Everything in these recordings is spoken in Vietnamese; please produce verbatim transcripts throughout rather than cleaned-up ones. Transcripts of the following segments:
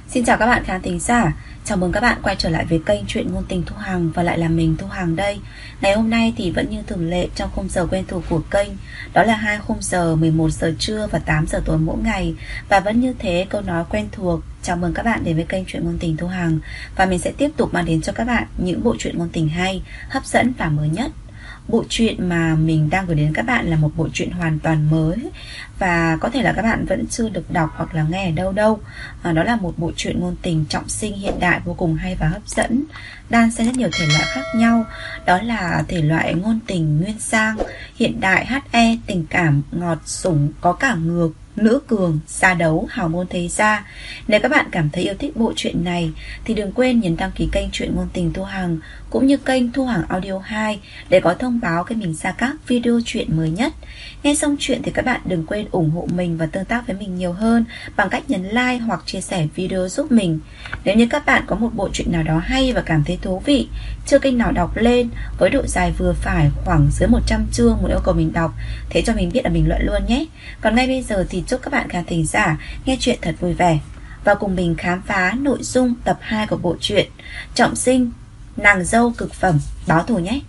Xin chào các bạn khán thính giả. Chào mừng các bạn quay trở lại với kênh Chuyện Ngôn Tình Thu Hằng. Và lại là mình Thu Hằng đây. Ngày hôm nay thì vẫn như thường lệ trong khung giờ quen thuộc của kênh. Đó là hai khung giờ mười một giờ trưa và tám giờ tối mỗi ngày. Và vẫn như thế, câu nói quen thuộc. Chào mừng các bạn đến với kênh Chuyện Ngôn Tình Thu Hằng. Và mình sẽ tiếp tục mang đến cho các bạn những bộ truyện ngôn tình hay, hấp dẫn và mới nhất. Bộ truyện mà mình đang gửi đến các bạn là một bộ truyện hoàn toàn mới và có thể là các bạn vẫn chưa được đọc hoặc là nghe ở đâu đâu. à, Đó là một bộ truyện ngôn tình trọng sinh hiện đại vô cùng hay và hấp dẫn, đan xen rất nhiều thể loại khác nhau. Đó là thể loại ngôn tình nguyên sang, hiện đại, hát e, tình cảm, ngọt, sủng, có cả ngược, nữ cường, xa đấu, hào môn thế gia. Nếu các bạn cảm thấy yêu thích bộ truyện này thì đừng quên nhấn đăng ký kênh Chuyện Ngôn Tình Thu Hằng cũng như kênh Thu Hằng Audio hai để có thông báo khi mình ra các video truyện mới nhất. Nghe xong chuyện thì các bạn đừng quên ủng hộ mình và tương tác với mình nhiều hơn bằng cách nhấn like hoặc chia sẻ video giúp mình. Nếu như các bạn có một bộ truyện nào đó hay và cảm thấy thú vị, chưa kênh nào đọc lên với độ dài vừa phải khoảng dưới một trăm chương muốn yêu cầu mình đọc, thế cho mình biết là bình luận luôn nhé. Còn ngay bây giờ thì chúc các bạn khán thính giả nghe chuyện thật vui vẻ và cùng mình khám phá nội dung tập hai của bộ truyện Trọng Sinh, nàng dâu cực phẩm báo thù nhé.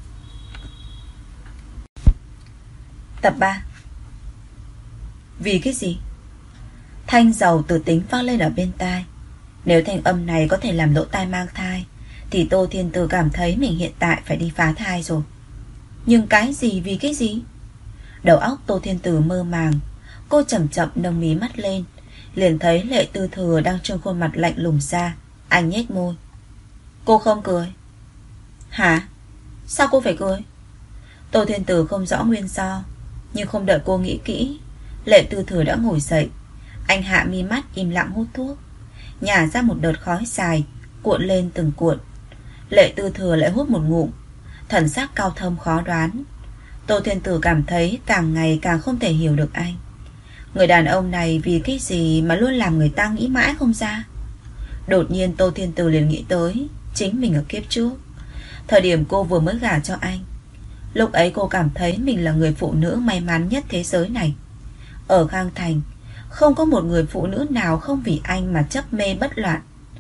Tập ba. Vì cái gì? Thanh giàu từ tính vang lên ở bên tai. Nếu thanh âm này có thể làm lỗ tai mang thai thì Tô Thiên Tử cảm thấy mình hiện tại phải đi phá thai rồi. Nhưng cái gì vì cái gì? Đầu óc Tô Thiên Tử mơ màng. Cô chậm chậm nâng mí mắt lên, liền thấy Lệ Tư Thừa đang trông khuôn mặt lạnh lùng ra. Anh nhếch môi. Cô không cười. Hả? Sao cô phải cười? Tô Thiên Tử không rõ nguyên do, nhưng không đợi cô nghĩ kỹ, Lệ Tư Thừa đã ngồi dậy. Anh hạ mi mắt im lặng hút thuốc, nhả ra một đợt khói dài, cuộn lên từng cuộn. Lệ Tư Thừa lại hút một ngụm, thần sắc cao thâm khó đoán. Tô Thiên Tử cảm thấy càng ngày càng không thể hiểu được anh. Người đàn ông này vì cái gì mà luôn làm người ta nghĩ mãi không ra. Đột nhiên Tô Thiên Tử liền nghĩ tới chính mình ở kiếp trước, thời điểm cô vừa mới gả cho anh. Lúc ấy cô cảm thấy mình là người phụ nữ may mắn nhất thế giới này. Ở Khang Thành không có một người phụ nữ nào không vì anh mà chấp mê bất loạn.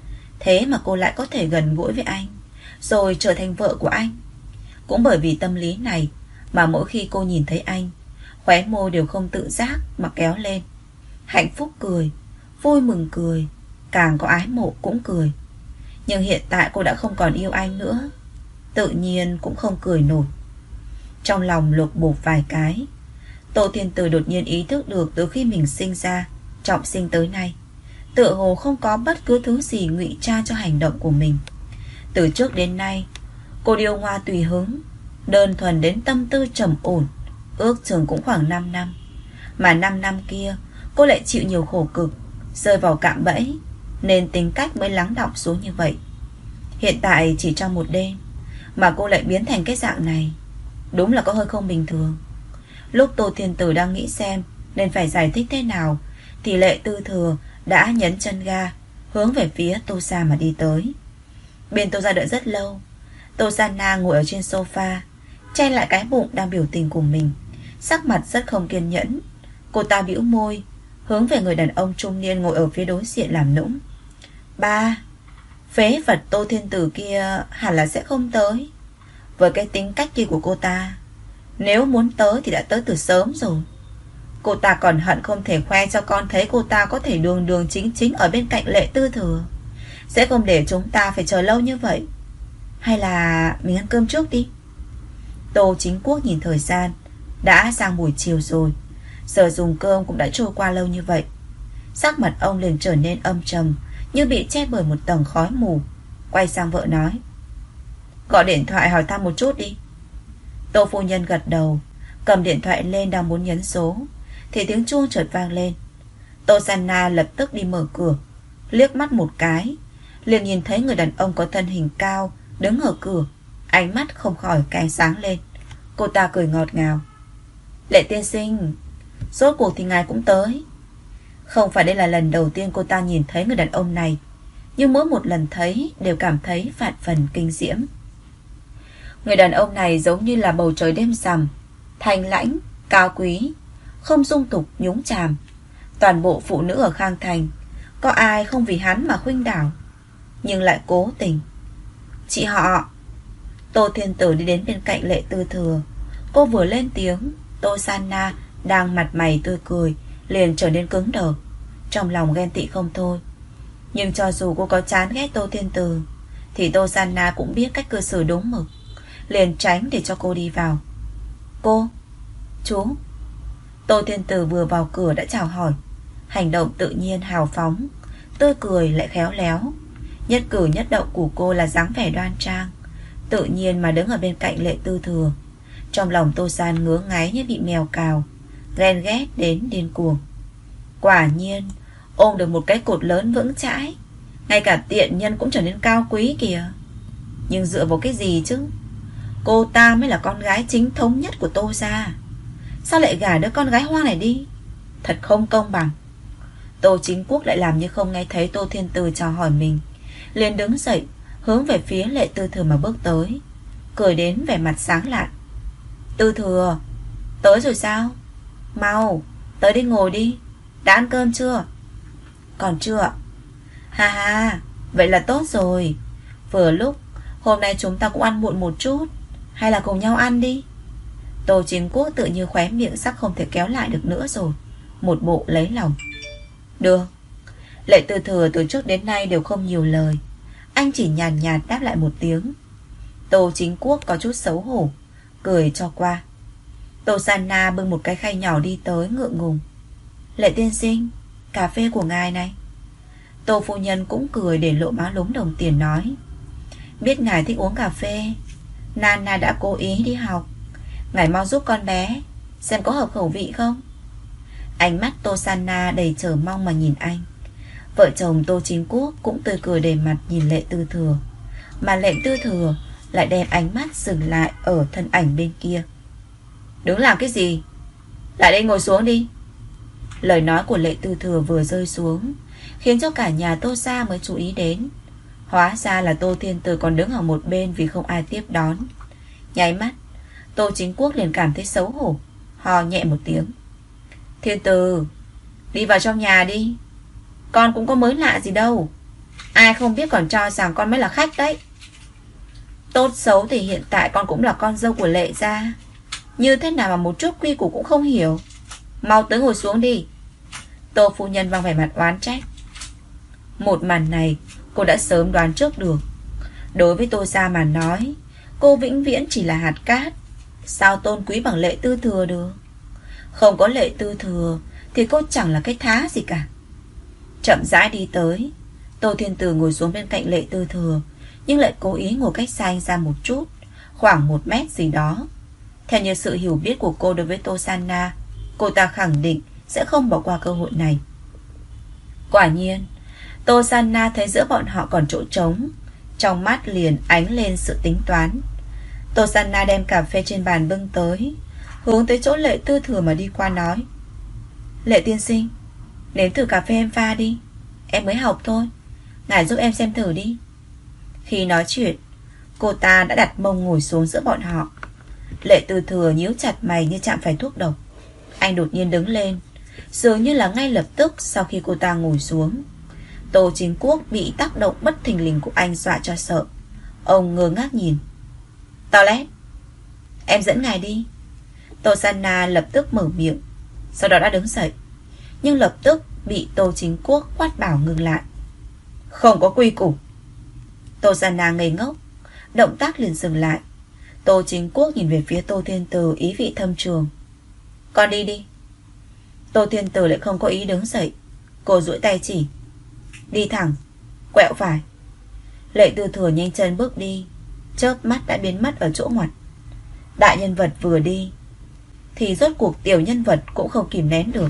Thế mà cô lại có thể gần gũi với anh, rồi trở thành vợ của anh. Cũng bởi vì tâm lý này mà mỗi khi cô nhìn thấy anh, khóe môi đều không tự giác mà kéo lên. Hạnh phúc cười, vui mừng cười, càng có ái mộ cũng cười. Nhưng hiện tại cô đã không còn yêu anh nữa, tự nhiên cũng không cười nổi. Trong lòng lục bục vài cái, Tô Thiên Tử đột nhiên ý thức được từ khi mình sinh ra, trọng sinh tới nay, tựa hồ không có bất cứ thứ gì ngụy trang cho hành động của mình. Từ trước đến nay, cô điêu ngoa tùy hứng, đơn thuần đến tâm tư trầm ổn, ước chừng cũng khoảng năm năm. Mà năm năm kia cô lại chịu nhiều khổ cực, rơi vào cạm bẫy, nên tính cách mới lắng đọng xuống như vậy. Hiện tại chỉ trong một đêm mà cô lại biến thành cái dạng này, đúng là có hơi không bình thường. Lúc Tô Thiên Tử đang nghĩ xem nên phải giải thích thế nào thì Lệ Tư Thừa đã nhấn chân ga, hướng về phía Tô Sa mà đi tới. Bên Tô Sa đợi rất lâu. Tô Sana ngồi ở trên sofa, che lại cái bụng đang biểu tình của mình, sắc mặt rất không kiên nhẫn. Cô ta bĩu môi, hướng về người đàn ông trung niên ngồi ở phía đối diện làm nũng. Ba, phế vật Tô Thiên Tử kia hẳn là sẽ không tới. Với cái tính cách kia của cô ta, nếu muốn tới thì đã tới từ sớm rồi. Cô ta còn hận không thể khoe cho con thấy cô ta có thể đường đường chính chính ở bên cạnh Lệ Tư Thừa, sẽ không để chúng ta phải chờ lâu như vậy. Hay là mình ăn cơm trước đi. Tô Chính Quốc nhìn thời gian, đã sang buổi chiều rồi, giờ dùng cơm cũng đã trôi qua lâu như vậy. Sắc mặt ông liền trở nên âm trầm, như bị che bởi một tầng khói mù. Quay sang vợ nói, gọi điện thoại hỏi thăm một chút đi. Tô phu nhân gật đầu, cầm điện thoại lên đang muốn nhấn số thì tiếng chuông chợt vang lên. Tô Sanna lập tức đi mở cửa, liếc mắt một cái liền nhìn thấy người đàn ông có thân hình cao đứng ở cửa, ánh mắt không khỏi cay sáng lên. Cô ta cười ngọt ngào. Lệ tiên sinh, rốt cuộc thì ngài cũng tới. Không phải đây là lần đầu tiên cô ta nhìn thấy người đàn ông này, nhưng mỗi một lần thấy đều cảm thấy vạn phần kinh diễm. Người đàn ông này giống như là bầu trời đêm rằm, thanh lãnh, cao quý, không dung tục nhúng chàm. Toàn bộ phụ nữ ở Khang Thành Có ai không vì hắn mà khuynh đảo, nhưng lại cố tình. Chị họ. Tô Thiên Tử đi đến bên cạnh Lệ Tư Thừa. Cô vừa lên tiếng, Tô Sanna đang mặt mày tươi cười liền trở nên cứng đờ, trong lòng ghen tị không thôi. Nhưng cho dù cô có chán ghét Tô Thiên Tử thì Tô Sanna cũng biết cách cư xử đúng mực, liền tránh để cho cô đi vào. Cô, chú. Tô Thiên Tử vừa vào cửa đã chào hỏi, hành động tự nhiên hào phóng, tươi cười lại khéo léo. Nhất cử nhất động của cô là dáng vẻ đoan trang, tự nhiên mà đứng ở bên cạnh Lệ Tư Thừa. Trong lòng Tô San ngứa ngáy như bị mèo cào, ghen ghét đến điên cuồng. Quả nhiên ôm được một cái cột lớn vững chãi, ngay cả tiện nhân cũng trở nên cao quý kìa. Nhưng dựa vào cái gì chứ? Cô ta mới là con gái chính thống nhất của Tô gia, sao lại gả đứa con gái hoang này đi? Thật không công bằng. Tô Chính Quốc lại làm như không nghe thấy Tô Thiên Từ chào hỏi mình, liền đứng dậy hướng về phía Lệ Tư Thừa mà bước tới, cười đến vẻ mặt sáng lạn. Tư Thừa, tới rồi sao? Mau, tới đi ngồi đi. Đã ăn cơm chưa? Còn chưa. Ha ha, vậy là tốt rồi. Vừa lúc, hôm nay chúng ta cũng ăn muộn một chút, hay là cùng nhau ăn đi. Tô Chính Quốc tự như khóe miệng sắp không thể kéo lại được nữa rồi, một bộ lấy lòng. Được. Lệ Tư Thừa từ trước đến nay đều không nhiều lời, anh chỉ nhàn nhạt đáp lại một tiếng. Tô Chính Quốc có chút xấu hổ, cười cho qua. Tô Sanna bưng một cái khay nhỏ đi tới ngượng ngùng. Lệ tiên sinh, cà phê của ngài này. Tô phu nhân cũng cười để lộ má lúm đồng tiền nói. Biết ngài thích uống cà phê, Nana đã cố ý đi học. Ngài mau giúp con bé xem có hợp khẩu vị không. Ánh mắt Tô Sanna đầy chờ mong mà nhìn anh. Vợ chồng Tô Chính Quốc cũng tươi cười đầy mặt nhìn Lệ Tư Thừa, mà Lệ Tư Thừa lại đem ánh mắt dừng lại ở thân ảnh bên kia. Đứng làm cái gì? Lại đây ngồi xuống đi. Lời nói của Lệ Tư Thừa vừa rơi xuống, khiến cho cả nhà Tô gia mới chú ý đến. Hóa ra là Tô Thiên Từ còn đứng ở một bên vì không ai tiếp đón. Nháy mắt, Tô Chính Quốc liền cảm thấy xấu hổ, hò nhẹ một tiếng. Thiên Từ, đi vào trong nhà đi. Con cũng có mới lạ gì đâu, ai không biết còn cho rằng con mới là khách đấy. Tốt xấu thì hiện tại con cũng là con dâu của Lệ gia, như thế nào mà một chút quy củ cũng không hiểu. Mau tới ngồi xuống đi. Tô phu nhân vang vẻ mặt oán trách. Một màn này cô đã sớm đoán trước được. Đối với Tô gia mà nói, cô vĩnh viễn chỉ là hạt cát, sao tôn quý bằng Lệ Tư Thừa được. Không có Lệ Tư Thừa thì cô chẳng là cái thá gì cả. Chậm rãi đi tới, Tô Thiên Từ ngồi xuống bên cạnh Lệ Tư Thừa, nhưng lại cố ý ngồi cách xa anh ra một chút, khoảng một mét gì đó. Theo như sự hiểu biết của cô đối với Tô Sanna, cô ta khẳng định sẽ không bỏ qua cơ hội này. Quả nhiên, Tô Sanna thấy giữa bọn họ còn chỗ trống, trong mắt liền ánh lên sự tính toán. Tô Sanna đem cà phê trên bàn bưng tới, hướng tới chỗ Lệ Tư Thừa mà đi qua nói. Lệ tiên sinh, nếm thử cà phê em pha đi, em mới học thôi, ngài giúp em xem thử đi. Khi nói chuyện, cô ta đã đặt mông ngồi xuống giữa bọn họ. Lệ Tư Thừa nhíu chặt mày như chạm phải thuốc độc. Anh đột nhiên đứng lên, dường như là ngay lập tức sau khi cô ta ngồi xuống. Tô Chính Quốc bị tác động bất thình lình của anh dọa cho sợ. Ông ngơ ngác nhìn. Toilet, em dẫn ngài đi. Tô Sanna lập tức mở miệng, sau đó đã đứng dậy, nhưng lập tức bị Tô Chính Quốc quát bảo ngừng lại. Không có quy củ. Tô Sanna ngây ngốc, động tác liền dừng lại. Tô Chính Quốc nhìn về phía Tô Thiên Từ ý vị thâm trường. Con đi đi. Tô Thiên Từ lại không có ý đứng dậy. Cô duỗi tay chỉ. Đi thẳng, quẹo phải. Lệ Tư Thừa nhanh chân bước đi, chớp mắt đã biến mất ở chỗ ngoặt. Đại nhân vật vừa đi thì rốt cuộc tiểu nhân vật cũng không kìm nén được.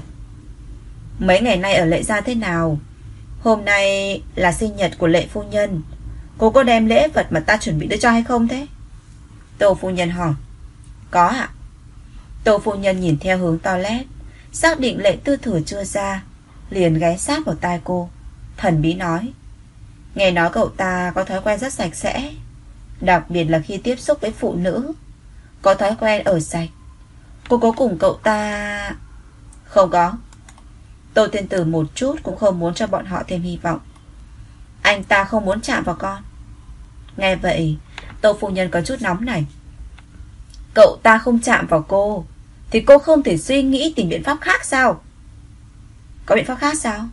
Mấy ngày nay ở Lệ gia thế nào? Hôm nay là sinh nhật của Lệ phu nhân, cô có đem lễ vật mà ta chuẩn bị đưa cho hay không thế? Tô phu nhân hỏi. Có ạ. Tô phu nhân nhìn theo hướng toilet, xác định Lệ Tư Thừa chưa ra, liền ghé sát vào tai cô, thần bí nói. Nghe nói cậu ta có thói quen rất sạch sẽ, đặc biệt là khi tiếp xúc với phụ nữ, có thói quen ở sạch. Cô có cùng cậu ta? Không có. Tô Thiên Tử một chút cũng không muốn cho bọn họ thêm hy vọng. Anh ta không muốn chạm vào con. Nghe vậy, Tô phu nhân có chút nóng này. Cậu ta không chạm vào cô thì cô không thể suy nghĩ tìm biện pháp khác sao? Có biện pháp khác sao?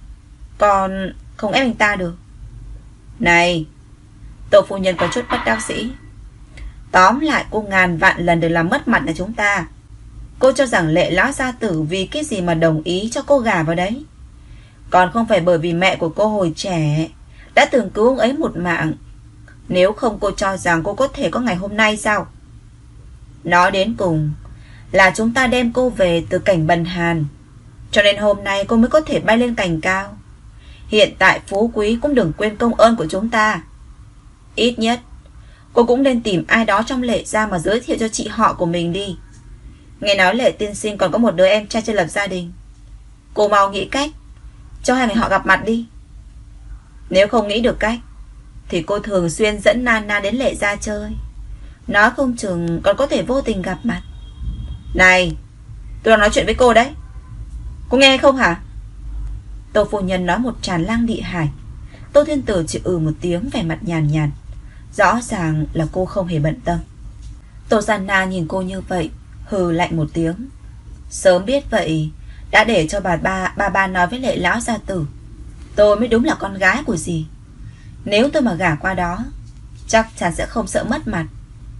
Còn không ép anh ta được. Này, Tô phu nhân có chút bất đắc dĩ. Tóm lại cô ngàn vạn lần đừng làm mất mặt là chúng ta. Cô cho rằng Lệ lão gia tử vì cái gì mà đồng ý cho cô gả vào đấy? Còn không phải bởi vì mẹ của cô hồi trẻ đã từng cứu ông ấy một mạng. Nếu không cô cho rằng cô có thể có ngày hôm nay sao? Nói đến cùng là chúng ta đem cô về từ cảnh bần hàn, cho nên hôm nay cô mới có thể bay lên cành cao. Hiện tại phú quý cũng đừng quên công ơn của chúng ta. Ít nhất cô cũng nên tìm ai đó trong Lệ gia mà giới thiệu cho chị họ của mình đi. Nghe nói Lệ tiên sinh còn có một đứa em trai chưa lập gia đình. Cô mau nghĩ cách cho hai người họ gặp mặt đi. Nếu không nghĩ được cách thì cô thường xuyên dẫn Nana đến Lệ gia chơi, nói không chừng còn có thể vô tình gặp mặt. Này, tôi đang nói chuyện với cô đấy, cô nghe không hả? Tô phu nhân nói một tràn lang địa hải. Tô Thiên Tử chỉ ừ một tiếng, vẻ mặt nhàn nhạt, rõ ràng là cô không hề bận tâm. Tô San Na nhìn cô như vậy, hừ lạnh một tiếng. Sớm biết vậy đã để cho bà ba bà ba nói với Lệ lão gia tử, tôi mới đúng là con gái của dì. Nếu tôi mà gả qua đó chắc chắn sẽ không sợ mất mặt.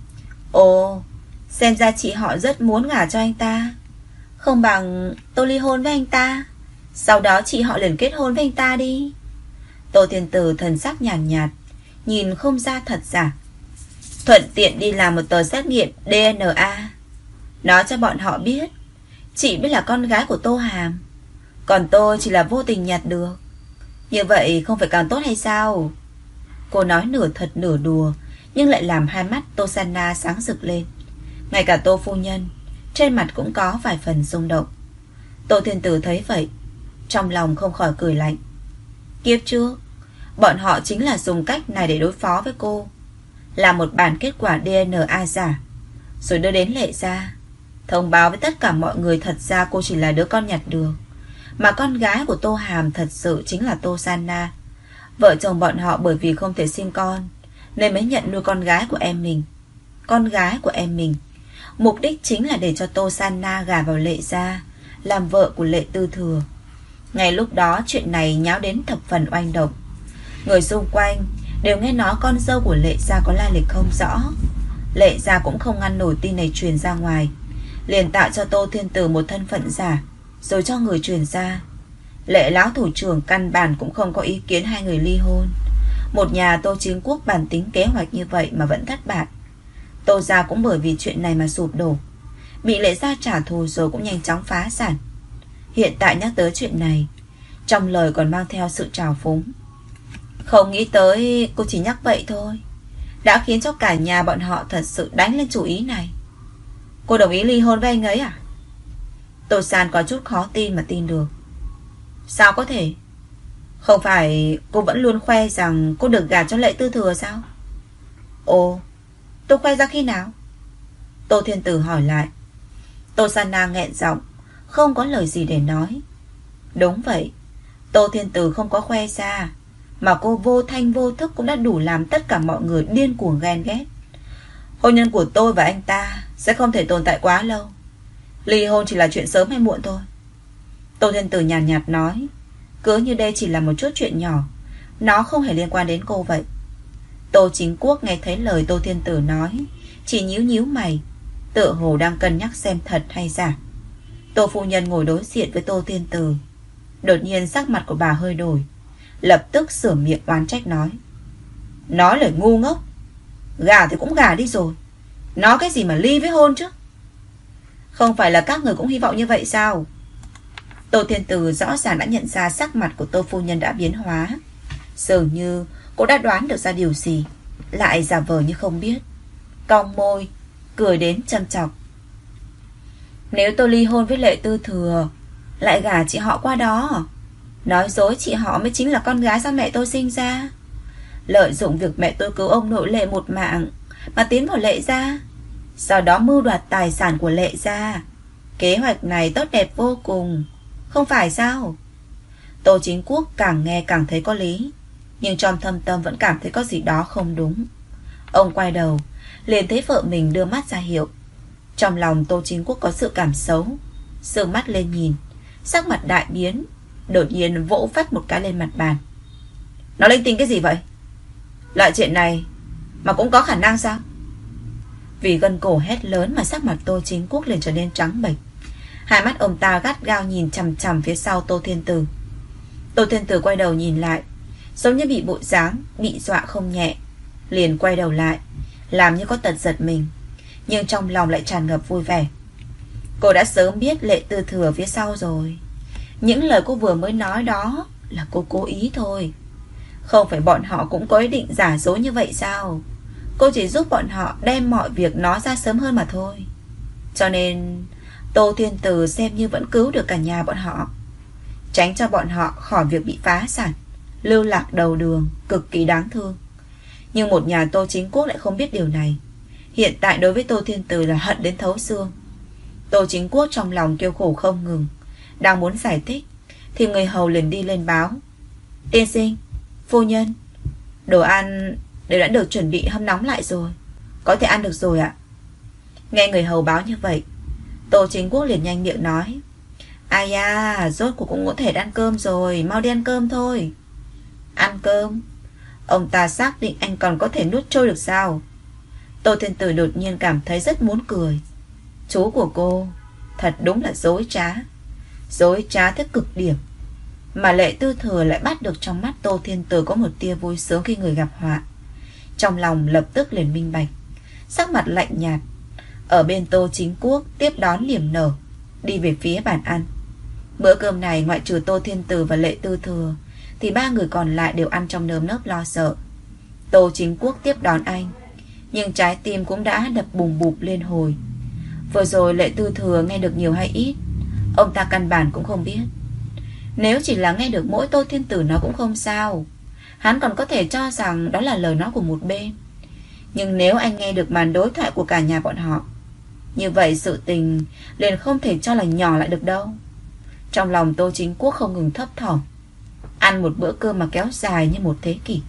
Ồ, xem ra chị họ rất muốn gả cho anh ta. Không bằng tôi ly hôn với anh ta, sau đó chị họ liền kết hôn với anh ta đi. Tô Thiên Tử thần sắc nhàn nhạt, nhạt, nhìn không ra thật giả. Thuận tiện đi làm một tờ xét nghiệm đê en a, nói cho bọn họ biết chị mới là con gái của Tô Hàm, còn tôi chỉ là vô tình nhặt được. Như vậy không phải càng tốt hay sao? Cô nói nửa thật nửa đùa, nhưng lại làm hai mắt Tô Sanna sáng rực lên. Ngay cả Tô phu nhân trên mặt cũng có vài phần rung động. Tô Thiên Tử thấy vậy, trong lòng không khỏi cười lạnh. Kiếp trước bọn họ chính là dùng cách này để đối phó với cô, làm một bản kết quả đê en a giả, rồi đưa đến Lệ gia, thông báo với tất cả mọi người thật ra cô chỉ là đứa con nhặt được, mà con gái của Tô Hàm thật sự chính là Tô Sanna. Vợ chồng bọn họ bởi vì không thể sinh con nên mới nhận nuôi con gái của em mình. Con gái của em mình mục đích chính là để cho Tô Sanna gả vào Lệ gia, làm vợ của Lệ Tư Thừa. Ngay lúc đó chuyện này nháo đến thập phần oanh động. Người xung quanh đều nghe nói con dâu của Lệ gia có lai lịch không rõ. Lệ gia cũng không ngăn nổi tin này truyền ra ngoài, liền tạo cho Tô Thiên Tử một thân phận giả, rồi cho người truyền ra. Lệ lão thủ trưởng căn bản cũng không có ý kiến hai người ly hôn. Một nhà Tô Chính Quốc bản tính kế hoạch như vậy mà vẫn thất bại. Tô gia cũng bởi vì chuyện này mà sụp đổ, bị Lệ gia trả thù rồi cũng nhanh chóng phá sản. Hiện tại nhắc tới chuyện này, trong lời còn mang theo sự trào phúng. Không nghĩ tới cô chỉ nhắc vậy thôi đã khiến cho cả nhà bọn họ thật sự đánh lên chủ ý này. Cô đồng ý ly hôn với anh ấy à? Tô San có chút khó tin mà tin được. Sao có thể? Không phải cô vẫn luôn khoe rằng cô được gả cho Lệ Tư Thừa sao? Ồ, tôi khoe ra khi nào? Tô Thiên Tử hỏi lại. Tô San Na nghẹn giọng, không có lời gì để nói. Đúng vậy, Tô Thiên Tử không có khoe ra, mà cô vô thanh vô thức cũng đã đủ làm tất cả mọi người điên cuồng ghen ghét. Hôn nhân của tôi và anh ta sẽ không thể tồn tại quá lâu. Ly hôn chỉ là chuyện sớm hay muộn thôi. Tô Thiên Tử nhàn nhạt, nhạt nói, cứ như đây chỉ là một chút chuyện nhỏ, nó không hề liên quan đến cô vậy. Tô Chính Quốc nghe thấy lời Tô Thiên Tử nói, chỉ nhíu nhíu mày, tựa hồ đang cân nhắc xem thật hay giả. Tô phu nhân ngồi đối diện với Tô Thiên Tử, đột nhiên sắc mặt của bà hơi đổi, lập tức sửa miệng oán trách nói, nói lời ngu ngốc. Gả thì cũng gả đi rồi, nói cái gì mà ly với hôn chứ? Không phải là các người cũng hy vọng như vậy sao? Tô Thiên Tử rõ ràng đã nhận ra sắc mặt của Tô phu nhân đã biến hóa, dường như cô đã đoán được ra điều gì, lại giả vờ như không biết, cong môi cười đến châm chọc. Nếu tôi ly hôn với Lệ Tư Thừa, lại gả chị họ qua đó, nói dối chị họ mới chính là con gái do mẹ tôi sinh ra, lợi dụng việc mẹ tôi cứu ông nội Lệ một mạng mà tiến vào Lệ gia, sau đó mưu đoạt tài sản của Lệ gia. Kế hoạch này tốt đẹp vô cùng, Không phải sao? Tô Chính Quốc càng nghe càng thấy có lý, nhưng trong thâm tâm vẫn cảm thấy có gì đó không đúng. Ông quay đầu, liền thấy vợ mình đưa mắt ra hiệu. Trong lòng Tô Chính Quốc có sự cảm xấu, sương mắt lên nhìn, sắc mặt đại biến, đột nhiên vỗ phát một cái lên mặt bàn. Nó linh tinh cái gì vậy? Loại chuyện này mà cũng có khả năng sao? Vì gân cổ hét lớn mà sắc mặt Tô Chính Quốc liền trở nên trắng bệch. Hai mắt ông ta gắt gao nhìn chằm chằm phía sau Tô Thiên Tử. Tô Thiên Tử quay đầu nhìn lại, giống như bị bội giáng, bị dọa không nhẹ, liền quay đầu lại, làm như có tật giật mình, nhưng trong lòng lại tràn ngập vui vẻ. Cô đã sớm biết Lệ Tư Thừa phía sau rồi. Những lời cô vừa mới nói đó là cô cố ý thôi. Không phải bọn họ cũng có ý định giả dối như vậy sao? Cô chỉ giúp bọn họ đem mọi việc nói ra sớm hơn mà thôi. Cho nên Tô Thiên Tử xem như vẫn cứu được cả nhà bọn họ, tránh cho bọn họ khỏi việc bị phá sản, lưu lạc đầu đường, cực kỳ đáng thương. Nhưng một nhà Tô Chính Quốc lại không biết điều này. Hiện tại đối với Tô Thiên Tử là hận đến thấu xương. Tô Chính Quốc trong lòng kêu khổ không ngừng, đang muốn giải thích thì người hầu liền đi lên báo. Tiên sinh, phu nhân, đồ ăn đều đã được chuẩn bị hâm nóng lại rồi, có thể ăn được rồi ạ. Nghe người hầu báo như vậy, Tô Chính Quốc liền nhanh miệng nói. Ai da, rốt cuộc cũng có thể ăn cơm rồi, mau đi ăn cơm thôi. Ăn cơm? Ông ta xác định anh còn có thể nuốt trôi được sao? Tô Thiên Tử đột nhiên cảm thấy rất muốn cười. Chú của cô thật đúng là dối trá, dối trá tới cực điểm. Mà Lệ Tư Thừa lại bắt được trong mắt Tô Thiên Tử có một tia vui sướng khi người gặp họa. Trong lòng lập tức liền minh bạch, sắc mặt lạnh nhạt. Ở bên Tô Chính Quốc tiếp đón niềm nở, đi về phía bàn ăn. Bữa cơm này ngoại trừ Tô Thiên Tử và Lệ Tư Thừa thì ba người còn lại đều ăn trong nơm nớp lo sợ. Tô Chính Quốc tiếp đón anh, nhưng trái tim cũng đã đập bùm bụp lên hồi. Vừa rồi Lệ Tư Thừa nghe được nhiều hay ít, ông ta căn bản cũng không biết. Nếu chỉ là nghe được mỗi Tô Thiên Tử nói cũng không sao, hắn còn có thể cho rằng đó là lời nói của một bên. Nhưng nếu anh nghe được màn đối thoại của cả nhà bọn họ, như vậy sự tình liền không thể cho là nhỏ lại được đâu. Trong lòng Tô Chính Quốc không ngừng thấp thỏm. Ăn một bữa cơm mà kéo dài như một thế kỷ.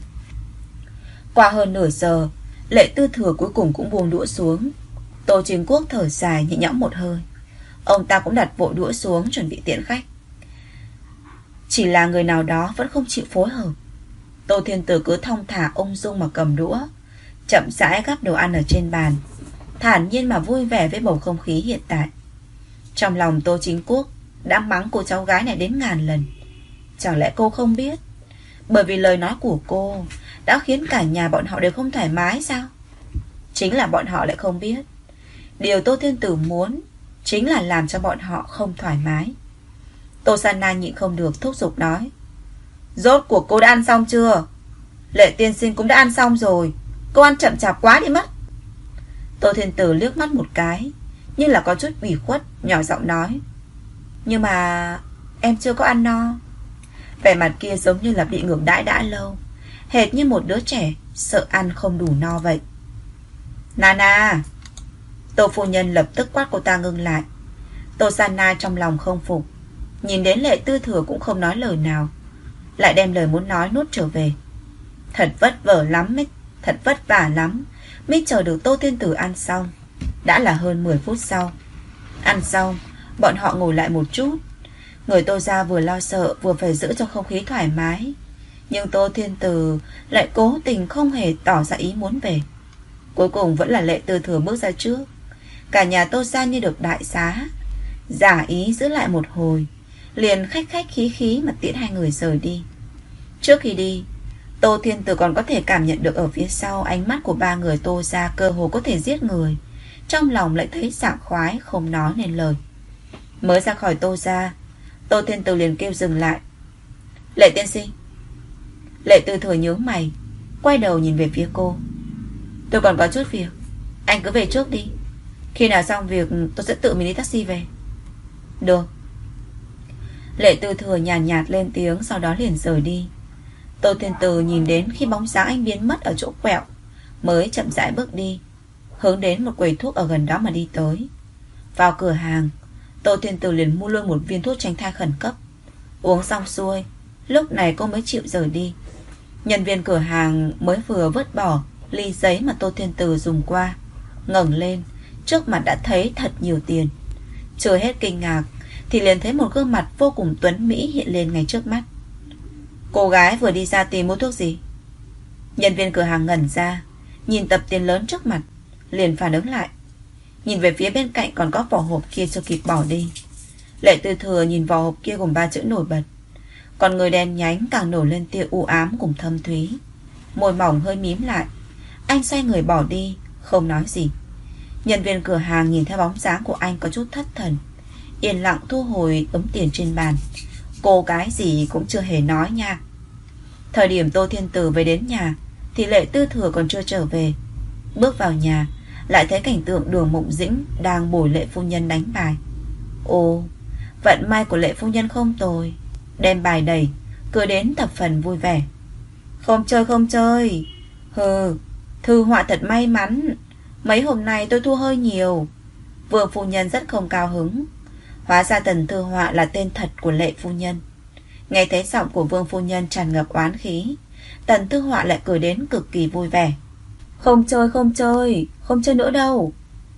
Qua hơn nửa giờ, Lệ Tư Thừa cuối cùng cũng buông đũa xuống. Tô Chính Quốc thở dài nhẹ nhõm một hơi. Ông ta cũng đặt vội đũa xuống chuẩn bị tiễn khách. Chỉ là người nào đó vẫn không chịu phối hợp. Tô Thiên Tử cứ thong thả ung dung mà cầm đũa, chậm rãi gắp đồ ăn ở trên bàn, thản nhiên mà vui vẻ với bầu không khí hiện tại. Trong lòng Tô Chính Quốc đã mắng cô cháu gái này đến ngàn lần. Chẳng lẽ cô không biết, bởi vì lời nói của cô đã khiến cả nhà bọn họ đều không thoải mái sao? Chính là bọn họ lại không biết, điều Tô Thiên Tử muốn chính là làm cho bọn họ không thoải mái. Tô San Na nhịn không được thúc giục nói. Rốt cuộc cô đã ăn xong chưa? Lệ tiên sinh cũng đã ăn xong rồi, cô ăn chậm chạp quá đi mất. Tô Thiên Tử liếc mắt một cái, như là có chút ủy khuất, nhỏ giọng nói. Nhưng mà em chưa có ăn no. Vẻ mặt kia giống như là bị ngược đãi đã lâu, hệt như một đứa trẻ sợ ăn không đủ no vậy. Nana! Tô phu nhân lập tức quát cô ta ngưng lại. Tô San Na trong lòng không phục, nhìn đến Lệ Tư Thừa cũng không nói lời nào, lại đem lời muốn nói nuốt trở về. Thật vất vả lắm mới, Thật vất vả lắm mới chờ được Tô Thiên Tử ăn xong. Đã là hơn mười phút sau. Ăn xong, bọn họ ngồi lại một chút. Người Tô gia vừa lo sợ vừa phải giữ cho không khí thoải mái, nhưng Tô Thiên Tử lại cố tình không hề tỏ ra ý muốn về. Cuối cùng vẫn là Lệ Tư Thừa bước ra trước. Cả nhà Tô gia như được đại xá, giả ý giữ lại một hồi, liền khách khách khí khí mà tiễn hai người rời đi. Trước khi đi, Tô Thiên Tử còn có thể cảm nhận được ở phía sau ánh mắt của ba người Tô gia cơ hồ có thể giết người. Trong lòng lại thấy sảng khoái, không nói nên lời. Mới ra khỏi Tô gia, Tô Thiên Tử liền kêu dừng lại. Lệ tiên sinh. Lệ Tư Thừa nhướng mày, quay đầu nhìn về phía cô. Tôi còn có chút việc, anh cứ về trước đi. Khi nào xong việc tôi sẽ tự mình đi taxi về. Được. Lệ Tư Thừa nhàn nhạt, nhạt lên tiếng, sau đó liền rời đi. Tô Thiên Tử nhìn đến khi bóng dáng anh biến mất ở chỗ quẹo, mới chậm rãi bước đi, hướng đến một quầy thuốc ở gần đó mà đi tới. Vào cửa hàng, Tô Thiên Tử liền mua luôn một viên thuốc tránh thai khẩn cấp. Uống xong xuôi, lúc này cô mới chịu rời đi. Nhân viên cửa hàng mới vừa vứt bỏ ly giấy mà Tô Thiên Tử dùng qua, ngẩng lên, trước mặt đã thấy thật nhiều tiền. Chưa hết kinh ngạc thì liền thấy một gương mặt vô cùng tuấn mỹ hiện lên ngay trước mắt. Cô gái vừa đi ra tìm mua thuốc gì? Nhân viên cửa hàng ngẩn ra, nhìn tập tiền lớn trước mặt, liền phản ứng lại. Nhìn về phía bên cạnh còn có vỏ hộp kia chưa kịp bỏ đi. Lệ Tư Thừa nhìn vỏ hộp kia gồm ba chữ nổi bật. Còn người đen nhánh càng nổi lên tia u ám cùng thâm thúy. Môi mỏng hơi mím lại. Anh xoay người bỏ đi, không nói gì. Nhân viên cửa hàng nhìn theo bóng dáng của anh có chút thất thần, yên lặng thu hồi ấm tiền trên bàn. Cô gái gì cũng chưa hề nói nha. Thời điểm Tô Thiên Tử về đến nhà thì Lệ Tư Thừa còn chưa trở về. Bước vào nhà, lại thấy cảnh tượng Đường Mộng Dĩnh đang bồi Lệ phu nhân đánh bài. Ồ, vận may của Lệ phu nhân không tồi, đem bài đầy, cười đến thập phần vui vẻ. Không chơi không chơi. Hừ, Thư họa thật may mắn, mấy hôm nay tôi thua hơi nhiều. Vương phu nhân rất không cao hứng. Hóa ra Tần Thư họa là tên thật của Lệ phu nhân. Nghe thấy giọng của Vương phu nhân tràn ngập oán khí, Tần Thư họa lại cười đến cực kỳ vui vẻ. Không chơi không chơi, không chơi nữa đâu.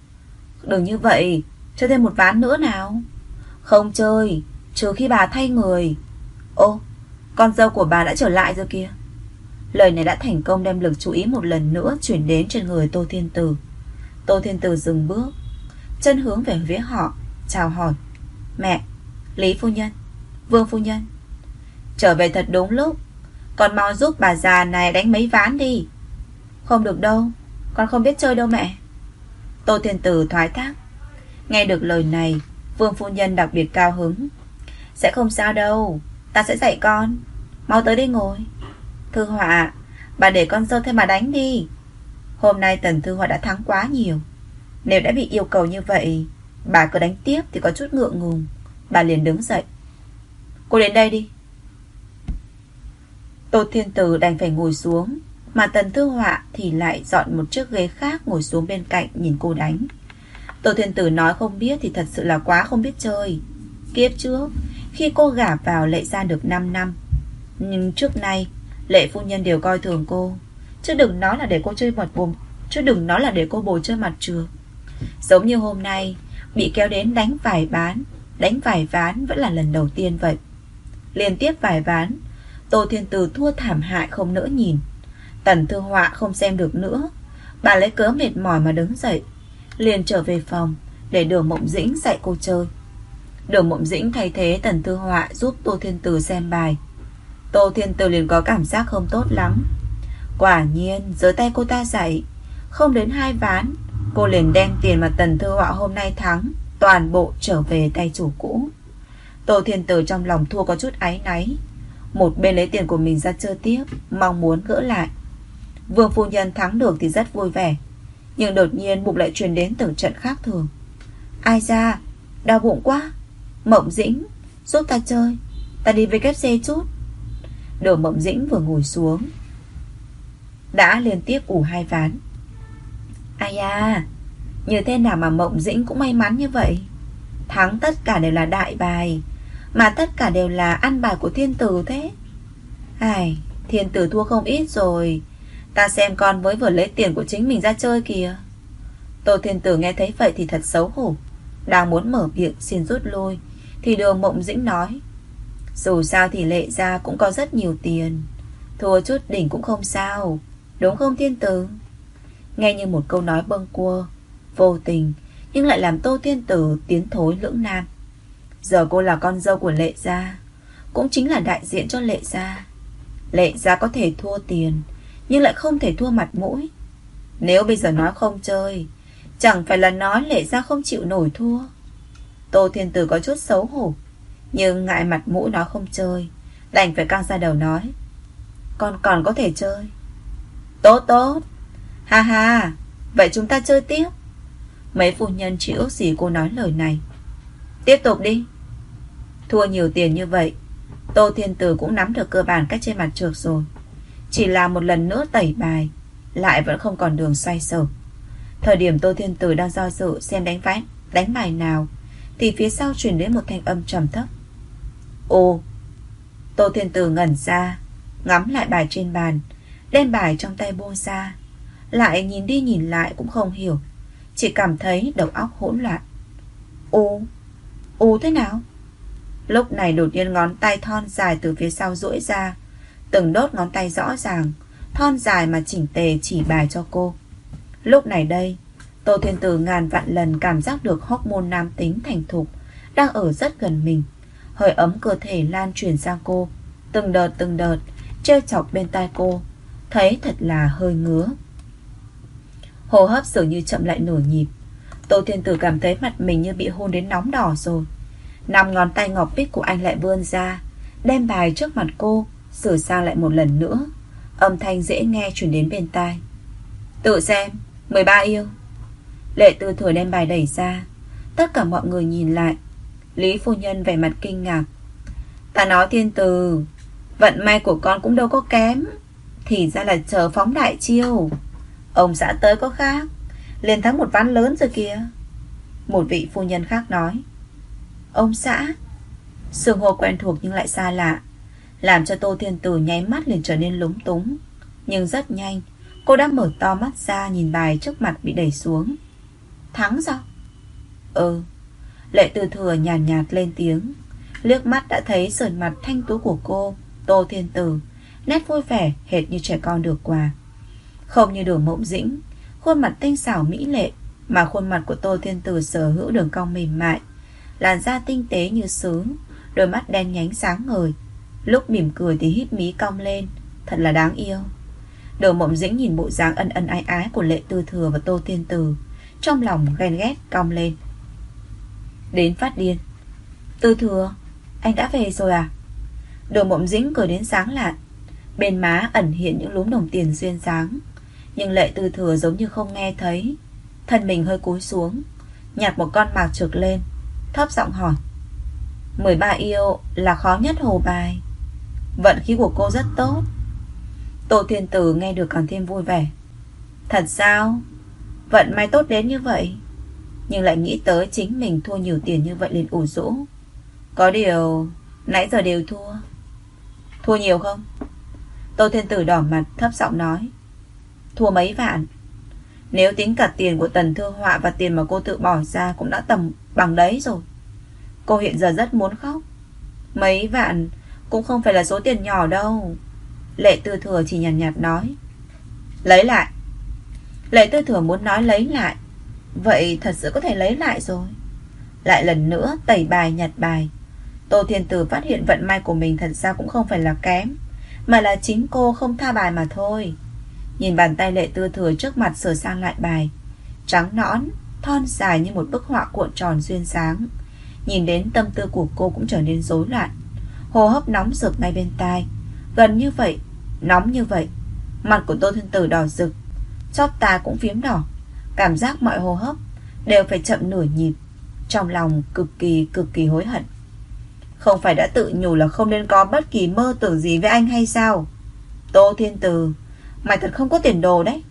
Đừng như vậy, chơi thêm một ván nữa nào. Không chơi, trừ khi bà thay người. Ô, con dâu của bà đã trở lại rồi kìa. Lời này đã thành công đem lực chú ý một lần nữa chuyển đến trên người Tô Thiên Tử. Tô Thiên Tử dừng bước, chân hướng về phía họ, chào hỏi. Mẹ, Lý phu nhân, Vương phu nhân, trở về thật đúng lúc. Con mau giúp bà già này đánh mấy ván đi. Không được đâu, con không biết chơi đâu mẹ. Tô Thiên Tử thoái thác. Nghe được lời này, Vương phu nhân đặc biệt cao hứng. Sẽ không sao đâu, ta sẽ dạy con. Mau tới đây ngồi. Thư họa, bà để con dâu thêm mà đánh đi. Hôm nay Tần Thư họa đã thắng quá nhiều. Nếu đã bị yêu cầu như vậy, bà cứ đánh tiếp thì có chút ngượng ngùng. Bà liền đứng dậy. Cô đến đây đi. Tô Thiên Tử đành phải ngồi xuống, mà Tần Thư họa thì lại dọn một chiếc ghế khác ngồi xuống bên cạnh nhìn cô đánh. Tô Thiên Tử nói không biết thì thật sự là quá không biết chơi. Kiếp trước, khi cô gả vào Lệ gia được năm năm, nhưng trước nay Lệ phu nhân đều coi thường cô, chứ đừng nói là để cô chơi mặt bồm, chứ đừng nói là để cô bồi chơi mặt trược. Giống như hôm nay bị kéo đến đánh vài ván, đánh vài ván vẫn là lần đầu tiên vậy. Liên tiếp vài ván, Tô Thiên Tử thua thảm hại không nỡ nhìn. Tần Thư họa không xem được nữa, bà lấy cớ mệt mỏi mà đứng dậy, liền trở về phòng để Đường Mộng Dĩnh dạy cô chơi. Đường Mộng Dĩnh thay thế Tần Thư họa giúp Tô Thiên Tử xem bài. Tô Thiên Tử liền có cảm giác không tốt lắm. Quả nhiên dưới tay cô ta dạy, không đến hai ván, cô liền đem tiền mà Tần Thư họa hôm nay thắng toàn bộ trở về tay chủ cũ. Tô Thiên Tử trong lòng thua có chút áy náy, một bên lấy tiền của mình ra chơi tiếp, mong muốn gỡ lại. Vương phu nhân thắng được thì rất vui vẻ, nhưng đột nhiên bụng lại truyền đến từng trận khác thường. Ai ra, đau bụng quá. Mộng Dĩnh, giúp ta chơi, ta đi với ca ép xê chút. Đường Mộng Dĩnh vừa ngồi xuống đã liên tiếp ủ hai ván. Ai à, như thế nào mà Mộng Dĩnh cũng may mắn như vậy. Thắng tất cả đều là đại bài, mà tất cả đều là ăn bài của Thiên Tử thế. Ai, Thiên Tử thua không ít rồi. Ta xem con mới vừa lấy tiền của chính mình ra chơi kìa. Tô Thiên Tử nghe thấy vậy thì thật xấu hổ, đang muốn mở miệng xin rút lui thì Đường Mộng Dĩnh nói, dù sao thì Lệ gia cũng có rất nhiều tiền, thua chút đỉnh cũng không sao, đúng không Thiên Tử? Nghe như một câu nói bâng quơ, vô tình, nhưng lại làm Tô Thiên Tử tiến thối lưỡng nan. Giờ cô là con dâu của Lệ gia, cũng chính là đại diện cho Lệ gia. Lệ gia có thể thua tiền, nhưng lại không thể thua mặt mũi. Nếu bây giờ nói không chơi, chẳng phải là nói Lệ gia không chịu nổi thua. Tô Thiên Tử có chút xấu hổ, nhưng ngại mặt mũi nói không chơi, đành phải căng ra đầu nói, con còn có thể chơi. Tốt tốt, ha ha, vậy chúng ta chơi tiếp. Mấy phu nhân chỉ ước gì cô nói lời này. Tiếp tục đi. Thua nhiều tiền như vậy, Tô Thiên Tử cũng nắm được cơ bản cách chơi mặt trược rồi. Chỉ là một lần nữa tẩy bài, lại vẫn không còn đường xoay sở. Thời điểm Tô Thiên Tử đang do dự xem đánh ván đánh bài nào, thì phía sau truyền đến một thanh âm trầm thấp. Ồ. Tô Thiên Tử ngẩn ra, ngắm lại bài trên bàn, đem bài trong tay buông ra, lại nhìn đi nhìn lại cũng không hiểu, chỉ cảm thấy đầu óc hỗn loạn. Ồ. Ồ thế nào? Lúc này đột nhiên ngón tay thon dài từ phía sau duỗi ra, từng đốt ngón tay rõ ràng, thon dài mà chỉnh tề chỉ bài cho cô. Lúc này đây, Tô Thiên Tử ngàn vạn lần cảm giác được hormone nam tính thành thục đang ở rất gần mình. Hơi ấm cơ thể lan truyền sang cô, từng đợt từng đợt trêu chọc bên tai cô, thấy thật là hơi ngứa. Hô hấp dường như chậm lại nửa nhịp. Tô Thiên Tử cảm thấy mặt mình như bị hôn đến nóng đỏ rồi. Năm ngón tay ngọc bích của anh lại vươn ra, đem bài trước mặt cô sửa sang lại một lần nữa. Âm thanh dễ nghe truyền đến bên tai. Tự xem, mười ba yêu. Lệ Tư Thừa đem bài đẩy ra. Tất cả mọi người nhìn lại. Lý phu nhân vẻ mặt kinh ngạc. Ta nói Thiên Tử, vận may của con cũng đâu có kém, thì ra là chờ phóng đại chiêu. Ông xã tới có khác, liền thắng một ván lớn rồi kìa. Một vị phu nhân khác nói. Ông xã? Xưng hô quen thuộc nhưng lại xa lạ, làm cho Tô Thiên Tử nháy mắt liền trở nên lúng túng. Nhưng rất nhanh cô đã mở to mắt ra, nhìn bài trước mặt bị đẩy xuống. Thắng sao? Ừ. Lệ Tư Thừa nhàn nhạt, nhạt lên tiếng. Liếc mắt đã thấy sườn mặt thanh tú của cô Tô Thiên Tử, nét vui vẻ hệt như trẻ con được quà. Không như Đường Mộng Dĩnh, khuôn mặt tinh xảo mỹ lệ, mà khuôn mặt của Tô Thiên Tử sở hữu đường cong mềm mại, làn da tinh tế như sứ, đôi mắt đen nhánh sáng ngời, lúc mỉm cười thì híp mí cong lên, thật là đáng yêu. Đường Mộng Dĩnh nhìn bộ dáng ân ân ái ái của Lệ Tư Thừa và Tô Thiên Tử, trong lòng ghen ghét cong lên đến phát điên. Tư Thừa, anh đã về rồi à? Đường Mộng Dĩnh cười đến sáng lạn, bên má ẩn hiện những lúm đồng tiền duyên dáng. Nhưng Lệ Tư Thừa giống như không nghe thấy, thân mình hơi cúi xuống, nhặt một con mạc trược lên, thấp giọng hỏi. Mười ba yêu là khó nhất hồ bài. Vận khí của cô rất tốt. Tô Thiên Tử nghe được còn thêm vui vẻ. Thật sao? Vận may tốt đến như vậy. Nhưng lại nghĩ tới chính mình thua nhiều tiền như vậy liền ủ rũ. Có điều nãy giờ đều thua. Thua nhiều không? Tô Thiên Tử đỏ mặt thấp giọng nói. Thua mấy vạn. Nếu tính cả tiền của Tần Thư Họa và tiền mà cô tự bỏ ra cũng đã tầm bằng đấy rồi. Cô hiện giờ rất muốn khóc. Mấy vạn cũng không phải là số tiền nhỏ đâu. Lệ Tư Thừa chỉ nhàn nhạt, nhạt nói. Lấy lại. Lệ Tư Thừa muốn nói lấy lại. Vậy thật sự có thể lấy lại rồi. Lại lần nữa tẩy bài nhặt bài. Tô Thiên Tử phát hiện vận may của mình thật ra cũng không phải là kém, mà là chính cô không tha bài mà thôi. Nhìn bàn tay Lệ Tư Thừa trước mặt sửa sang lại bài, trắng nõn, thon dài như một bức họa cuộn tròn duyên dáng. Nhìn đến tâm tư của cô cũng trở nên rối loạn. Hô hấp nóng rực ngay bên tai. Gần như vậy, nóng như vậy. Mặt của Tô Thiên Tử đỏ rực, chóp tai cũng phiếm đỏ. Cảm giác mọi hô hấp đều phải chậm nửa nhịp. Trong lòng cực kỳ cực kỳ hối hận. Không phải đã tự nhủ là không nên có bất kỳ mơ tưởng gì với anh hay sao? Tô Thiên Tử, mày thật không có tiền đồ đấy.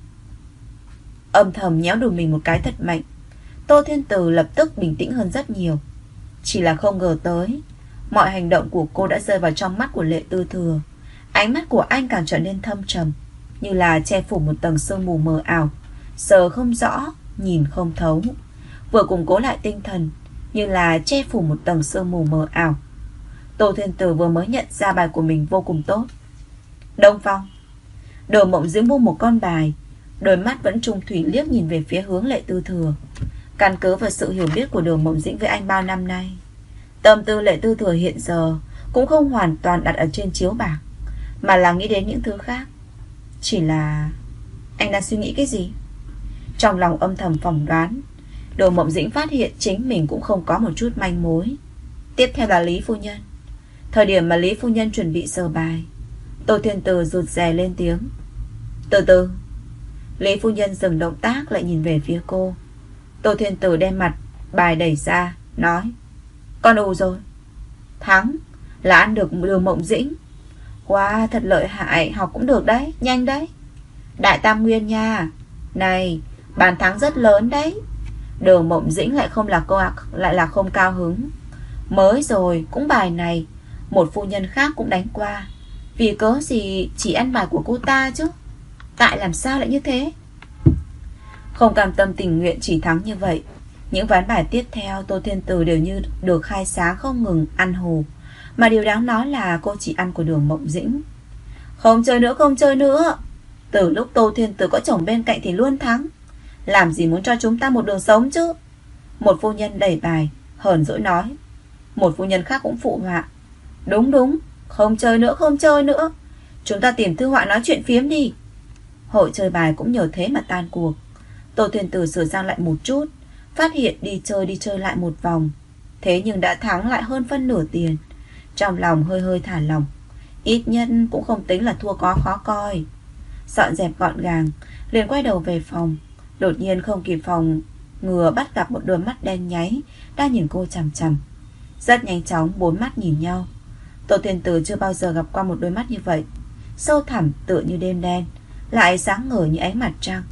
Âm thầm nhéo đùi mình một cái thật mạnh. Tô Thiên Tử lập tức bình tĩnh hơn rất nhiều. Chỉ là không ngờ tới, mọi hành động của cô đã rơi vào trong mắt của Lệ Tư Thừa. Ánh mắt của anh càng trở nên thâm trầm, như là che phủ một tầng sương mù mờ ảo, sờ không rõ, nhìn không thấu. Vừa củng cố lại tinh thần, như là che phủ một tầng sương mù mờ ảo. Tô Thiên Tử vừa mới nhận ra bài của mình vô cùng tốt. Đông Phong. Đường Mộng Dĩnh buông một con bài, đôi mắt vẫn trung thủy liếc nhìn về phía hướng Lệ Tư Thừa. Căn cứ vào sự hiểu biết của Đường Mộng Dĩnh với anh bao năm nay, tâm tư Lệ Tư Thừa hiện giờ cũng không hoàn toàn đặt ở trên chiếu bạc, mà là nghĩ đến những thứ khác. Chỉ là anh đang suy nghĩ cái gì? Trong lòng âm thầm phỏng đoán. Đường Mộng Dĩnh phát hiện chính mình cũng không có một chút manh mối. Tiếp theo là Lý phu nhân. Thời điểm mà Lý phu nhân chuẩn bị sờ bài, Tô Thiên Tử rụt rè lên tiếng. Từ từ. Lý phu nhân dừng động tác, lại nhìn về phía cô. Tô Thiên Tử đem mặt bài đẩy ra, nói. Con ù rồi. Thắng là ăn được Đường Mộng Dĩnh. Wow, thật lợi hại. Học cũng được đấy, nhanh đấy. Đại Tam Nguyên nha. Này, bàn thắng rất lớn đấy. Đường Mộng Dĩnh lại không là cô lại là không cao hứng. Mới rồi cũng bài này một phu nhân khác cũng đánh qua, vì cớ gì chỉ ăn bài của cô ta chứ? Tại làm sao lại như thế? Không cam tâm tình nguyện chỉ thắng như vậy. Những ván bài tiếp theo Tô Thiên Từ đều như được khai sáng không ngừng ăn hù. Mà điều đáng nói là cô chỉ ăn của Đường Mộng Dĩnh. Không chơi nữa, không chơi nữa. Từ lúc Tô Thiên Từ có chồng bên cạnh thì luôn thắng. Làm gì muốn cho chúng ta một đường sống chứ? Một phu nhân đẩy bài hờn dỗi nói. Một phu nhân khác cũng phụ họa. Đúng đúng, không chơi nữa, không chơi nữa. Chúng ta tìm thư họa nói chuyện phiếm đi. Hội chơi bài cũng nhờ thế mà tan cuộc. Tô Thiên Từ sửa sang lại một chút, phát hiện đi chơi đi chơi lại một vòng, thế nhưng đã thắng lại hơn phân nửa tiền. Trong lòng hơi hơi thả lỏng, ít nhất cũng không tính là thua có khó coi. Dọn dẹp gọn gàng, liền quay đầu về phòng. Đột nhiên không kịp phòng ngừa bắt gặp một đôi mắt đen nháy đang nhìn cô chằm chằm. Rất nhanh chóng bốn mắt nhìn nhau. Tô Thiên Từ chưa bao giờ gặp qua một đôi mắt như vậy, sâu thẳm tựa như đêm đen, lại sáng ngời như ánh mặt trăng.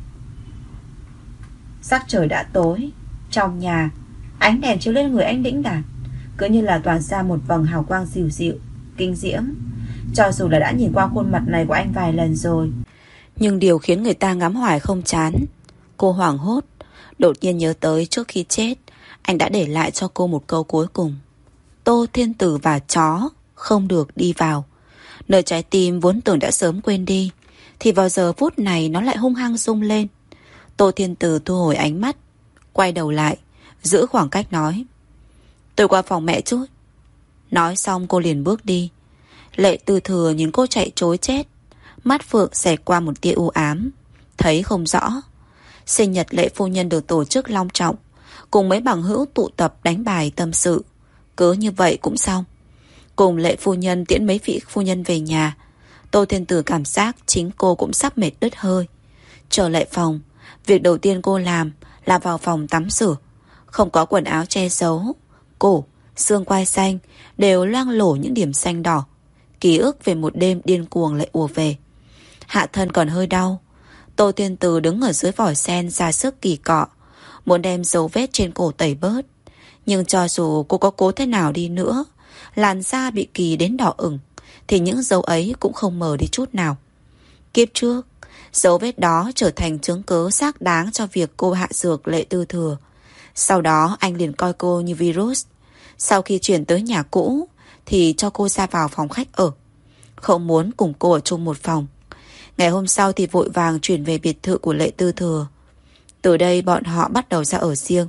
Sắc trời đã tối. Trong nhà, ánh đèn chiếu lên người anh Đĩnh Đạt, cứ như là tỏa ra một vầng hào quang dịu dịu, kinh diễm. Cho dù là đã nhìn qua khuôn mặt này của anh vài lần rồi, nhưng điều khiến người ta ngắm hoài không chán. Cô hoảng hốt, đột nhiên nhớ tới trước khi chết anh đã để lại cho cô một câu cuối cùng: Tô Thiên Tử và chó không được đi vào. Nơi trái tim vốn tưởng đã sớm quên đi, thì vào giờ phút này nó lại hung hăng rung lên. Tô Thiên Tử thu hồi ánh mắt, quay đầu lại, giữ khoảng cách nói: Tôi qua phòng mẹ chút. Nói xong cô liền bước đi. Lệ Tư Thừa nhìn cô chạy trối chết, mắt phượng xẹt qua một tia u ám, thấy không rõ. Sinh nhật Lệ phu nhân được tổ chức long trọng, cùng mấy bằng hữu tụ tập đánh bài tâm sự. Cứ như vậy cũng xong. Cùng Lệ phu nhân tiễn mấy vị phu nhân về nhà. Tô Thiên Tử cảm giác chính cô cũng sắp mệt đứt hơi. Trở lại phòng, việc đầu tiên cô làm là vào phòng tắm rửa. Không có quần áo che giấu, cổ, xương quai xanh đều loang lổ những điểm xanh đỏ. Ký ức về một đêm điên cuồng lại ùa về. Hạ thân còn hơi đau. Tô Thiên Từ đứng ở dưới vòi sen ra sức kỳ cọ, muốn đem dấu vết trên cổ tẩy bớt. Nhưng cho dù cô có cố thế nào đi nữa, làn da bị kỳ đến đỏ ửng, thì những dấu ấy cũng không mờ đi chút nào. Kiếp trước, dấu vết đó trở thành chứng cớ xác đáng cho việc cô hạ dược Lệ Tư Thừa. Sau đó anh liền coi cô như virus. Sau khi chuyển tới nhà cũ thì cho cô ra vào phòng khách ở, không muốn cùng cô ở chung một phòng. Ngày hôm sau thì vội vàng chuyển về biệt thự của Lệ Tư Thừa. Từ đây bọn họ bắt đầu ra ở riêng.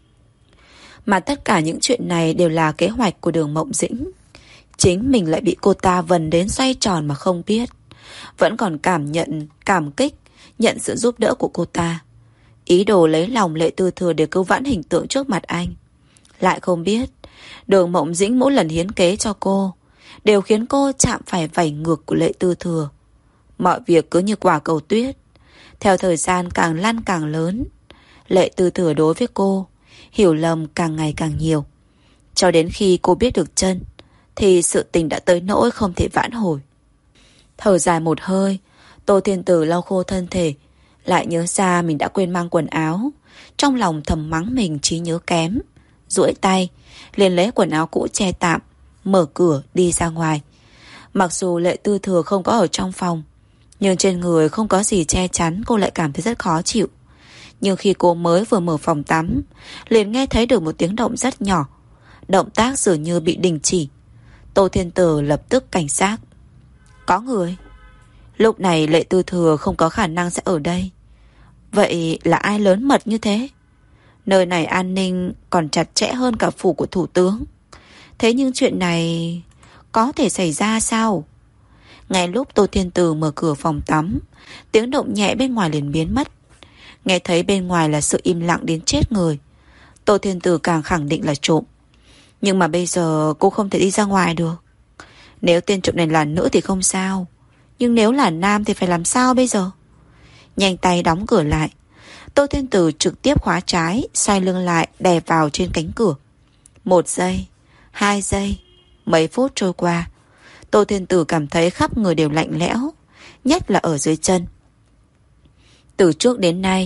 Mà tất cả những chuyện này đều là kế hoạch của Đường Mộng Dĩnh. Chính mình lại bị cô ta vần đến xoay tròn mà không biết. Vẫn còn cảm nhận, cảm kích, nhận sự giúp đỡ của cô ta. Ý đồ lấy lòng Lệ Tư Thừa để cứu vãn hình tượng trước mặt anh. Lại không biết Đường Mộng Dĩnh mỗi lần hiến kế cho cô đều khiến cô chạm phải vảy ngược của Lệ Tư Thừa. Mọi việc cứ như quả cầu tuyết. Theo thời gian càng lăn càng lớn, Lệ Tư Thừa đối với cô hiểu lầm càng ngày càng nhiều. Cho đến khi cô biết được chân, thì sự tình đã tới nỗi không thể vãn hồi. Thở dài một hơi, Tô Thiên Tử lau khô thân thể, lại nhớ ra mình đã quên mang quần áo. Trong lòng thầm mắng mình trí nhớ kém. Duỗi tay liền lấy quần áo cũ che tạm, mở cửa đi ra ngoài. Mặc dù Lệ Tư Thừa không có ở trong phòng, nhưng trên người không có gì che chắn, cô lại cảm thấy rất khó chịu. Nhưng khi cô mới vừa mở phòng tắm, liền nghe thấy được một tiếng động rất nhỏ. Động tác dường như bị đình chỉ. Tô Thiên Tử lập tức cảnh giác. Có người. Lúc này Lệ Tư Thừa không có khả năng sẽ ở đây. Vậy là ai lớn mật như thế? Nơi này an ninh còn chặt chẽ hơn cả phủ của thủ tướng. Thế nhưng chuyện này có thể xảy ra sao? Ngay lúc Tô Thiên Tử mở cửa phòng tắm, tiếng động nhẹ bên ngoài liền biến mất. Nghe thấy bên ngoài là sự im lặng đến chết người. Tô Thiên Tử càng khẳng định là trộm. Nhưng mà bây giờ cô không thể đi ra ngoài được. Nếu tên trộm này là nữ thì không sao, nhưng nếu là nam thì phải làm sao bây giờ? Nhanh tay đóng cửa lại. Tô Thiên Tử trực tiếp khóa trái, xoay lưng lại đè vào trên cánh cửa. Một giây, hai giây, mấy phút trôi qua. Tô Thiên Tử cảm thấy khắp người đều lạnh lẽo, nhất là ở dưới chân. Từ trước đến nay,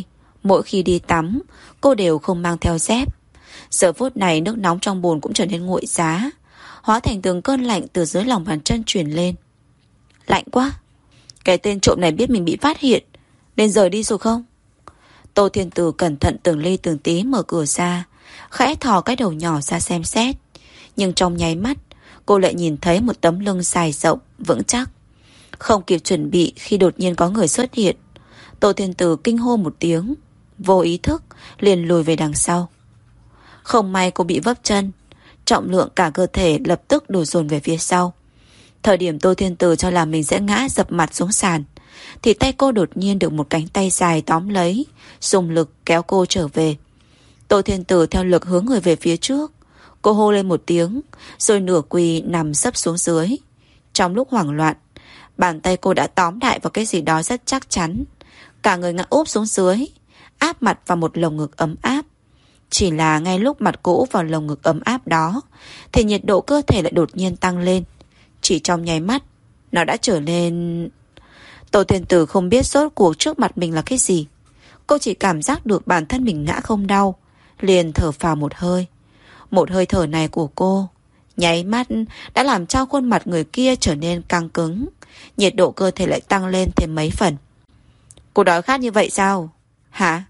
Mỗi khi đi tắm, cô đều không mang theo dép. Giờ phút này nước nóng trong bồn cũng trở nên nguội giá, hóa thành từng cơn lạnh từ dưới lòng bàn chân truyền lên. Lạnh quá. Cái tên trộm này biết mình bị phát hiện nên rời đi rồi không? Tô Thiên Từ cẩn thận từng ly từng tí mở cửa ra, khẽ thò cái đầu nhỏ ra xem xét. Nhưng trong nháy mắt, cô lại nhìn thấy một tấm lưng dài rộng, vững chắc. Không kịp chuẩn bị khi đột nhiên có người xuất hiện, Tô Thiên Từ kinh hô một tiếng, vô ý thức liền lùi về đằng sau. Không may cô bị vấp chân, trọng lượng cả cơ thể lập tức đổ dồn về phía sau. Thời điểm Tô Thiên Từ cho là mình sẽ ngã dập mặt xuống sàn, thì tay cô đột nhiên được một cánh tay dài tóm lấy, dùng lực kéo cô trở về. Tô Thiên Từ theo lực hướng người về phía trước. Cô hô lên một tiếng, rồi nửa quỳ nằm sấp xuống dưới. Trong lúc hoảng loạn, bàn tay cô đã tóm đại vào cái gì đó rất chắc chắn. Cả người ngã úp xuống dưới, áp mặt vào một lồng ngực ấm áp. Chỉ là ngay lúc mặt cô úp vào lồng ngực ấm áp đó, thì nhiệt độ cơ thể lại đột nhiên tăng lên. Chỉ trong nháy mắt, nó đã trở nên... Tô Thiên Tử không biết rốt cuộc trước mặt mình là cái gì. Cô chỉ cảm giác được bản thân mình ngã không đau, liền thở phào một hơi. Một hơi thở này của cô nháy mắt đã làm cho khuôn mặt người kia trở nên căng cứng, nhiệt độ cơ thể lại tăng lên thêm mấy phần. Cô đói khát như vậy sao? Hả?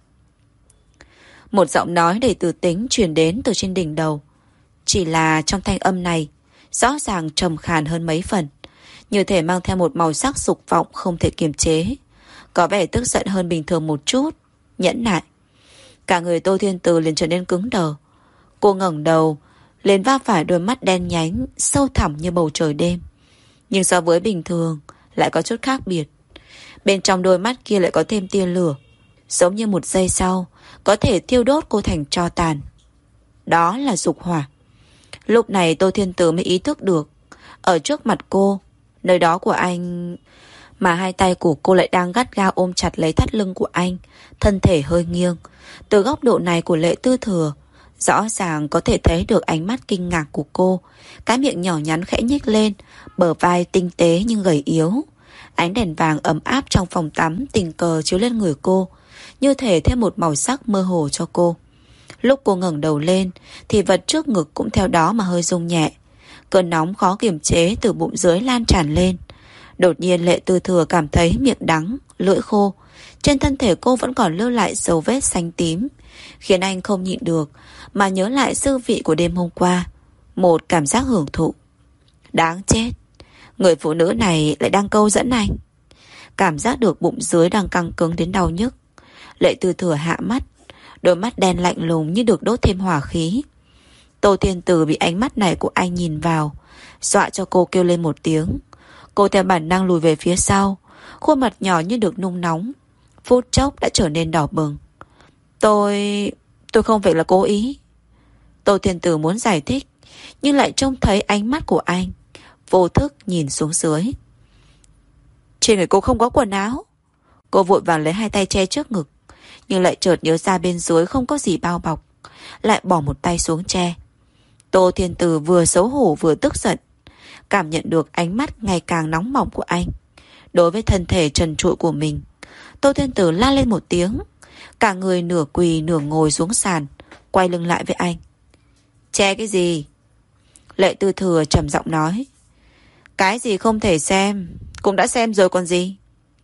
Một giọng nói đầy từ tính truyền đến từ trên đỉnh đầu. Chỉ là trong thanh âm này rõ ràng trầm khàn hơn mấy phần, như thể mang theo một màu sắc dục vọng không thể kiềm chế, có vẻ tức giận hơn bình thường một chút, nhẫn nại. Cả người Tô Thiên Từ liền trở nên cứng đờ. Cô ngẩng đầu lên va phải đôi mắt đen nhánh sâu thẳm như bầu trời đêm, nhưng so với bình thường lại có chút khác biệt. Bên trong đôi mắt kia lại có thêm tia lửa, giống như một giây sau có thể thiêu đốt cô thành tro tàn. Đó là dục hỏa. Lúc này Tô Thiên Từ mới ý thức được, ở trước mặt cô, nơi đó của anh, mà hai tay của cô lại đang gắt gao ôm chặt lấy thắt lưng của anh, thân thể hơi nghiêng. Từ góc độ này của Lệ Tư Thừa, rõ ràng có thể thấy được ánh mắt kinh ngạc của cô. Cái miệng nhỏ nhắn khẽ nhếch lên, bờ vai tinh tế nhưng gầy yếu. Ánh đèn vàng ấm áp trong phòng tắm tình cờ chiếu lên người cô, như thể thêm một màu sắc mơ hồ cho cô. Lúc cô ngẩng đầu lên thì vật trước ngực cũng theo đó mà hơi rung nhẹ. Cơn nóng khó kiềm chế từ bụng dưới lan tràn lên. Đột nhiên Lệ Tư Thừa cảm thấy miệng đắng, lưỡi khô. Trên thân thể cô vẫn còn lưu lại dấu vết xanh tím, khiến anh không nhịn được mà nhớ lại dư vị của đêm hôm qua. Một cảm giác hưởng thụ. Đáng chết, người phụ nữ này lại đang câu dẫn anh. Cảm giác được bụng dưới đang căng cứng đến đau nhức, Lệ Tư Thừa hạ mắt, đôi mắt đen lạnh lùng như được đốt thêm hỏa khí. Tô Thiên Từ bị ánh mắt này của anh nhìn vào, dọa cho cô kêu lên một tiếng. Cô theo bản năng lùi về phía sau, khuôn mặt nhỏ như được nung nóng, phút chốc đã trở nên đỏ bừng. Tôi... tôi không phải là cố ý. Tô Thiên Từ muốn giải thích, nhưng lại trông thấy ánh mắt của anh, vô thức nhìn xuống dưới. Trên người cô không có quần áo. Cô vội vàng lấy hai tay che trước ngực, nhưng lại chợt nhớ ra bên dưới không có gì bao bọc, lại bỏ một tay xuống che. Tô Thiên Từ vừa xấu hổ vừa tức giận, cảm nhận được ánh mắt ngày càng nóng bỏng của anh. Đối với thân thể trần trụi của mình, Tô Thiên Từ la lên một tiếng, cả người nửa quỳ nửa ngồi xuống sàn, quay lưng lại với anh. Che cái gì? Lệ Tư Thừa trầm giọng nói. Cái gì không thể xem cũng đã xem rồi còn gì.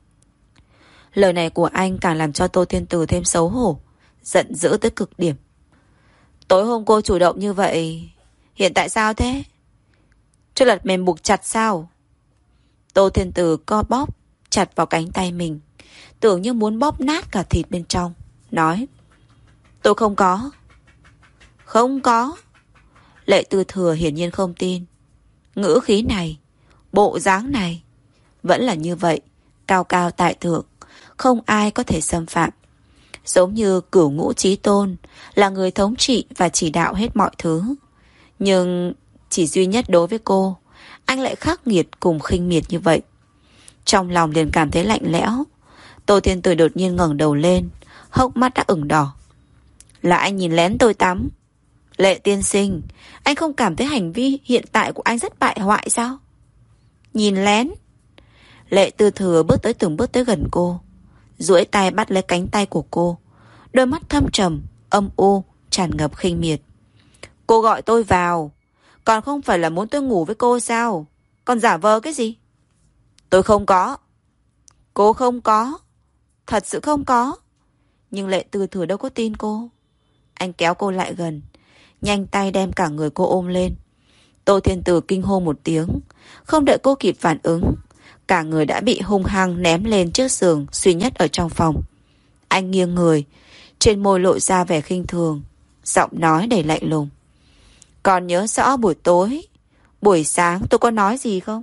Lời này của anh càng làm cho Tô Thiên Từ thêm xấu hổ, giận dữ tới cực điểm. Tối hôm cô chủ động như vậy, hiện tại sao thế? Cho lật mềm buộc chặt sao? Tô Thiên Từ co bóp chặt vào cánh tay mình, tưởng như muốn bóp nát cả thịt bên trong, nói. Tôi không có. Không có. Lệ Tư Thừa hiển nhiên không tin. Ngữ khí này, bộ dáng này vẫn là như vậy, cao cao tại thượng, không ai có thể xâm phạm. Giống như Cửu Ngũ Chí Tôn là người thống trị và chỉ đạo hết mọi thứ. Nhưng chỉ duy nhất đối với cô, anh lại khắc nghiệt cùng khinh miệt như vậy. Trong lòng liền cảm thấy lạnh lẽo. Tô Thiên Từ đột nhiên ngẩng đầu lên, hốc mắt đã ửng đỏ. Là anh nhìn lén tôi tắm. Lệ tiên sinh, anh không cảm thấy hành vi hiện tại của anh rất bại hoại sao? Nhìn lén? Lệ Tư Thừa bước tới từng bước tới gần cô, duỗi tay bắt lấy cánh tay của cô, đôi mắt thâm trầm, âm u, tràn ngập khinh miệt. Cô gọi tôi vào, còn không phải là muốn tôi ngủ với cô sao? Còn giả vờ cái gì? Tôi không có. Cô không có. Thật sự không có. Nhưng Lệ Tư Thừa đâu có tin cô. Anh kéo cô lại gần, nhanh tay đem cả người cô ôm lên. Tô Thiên Tử kinh hô một tiếng, không đợi cô kịp phản ứng, cả người đã bị hung hăng ném lên chiếc giường duy nhất ở trong phòng. Anh nghiêng người, trên môi lộ ra vẻ khinh thường, giọng nói đầy lạnh lùng. Còn nhớ rõ buổi tối, buổi sáng tôi có nói gì không?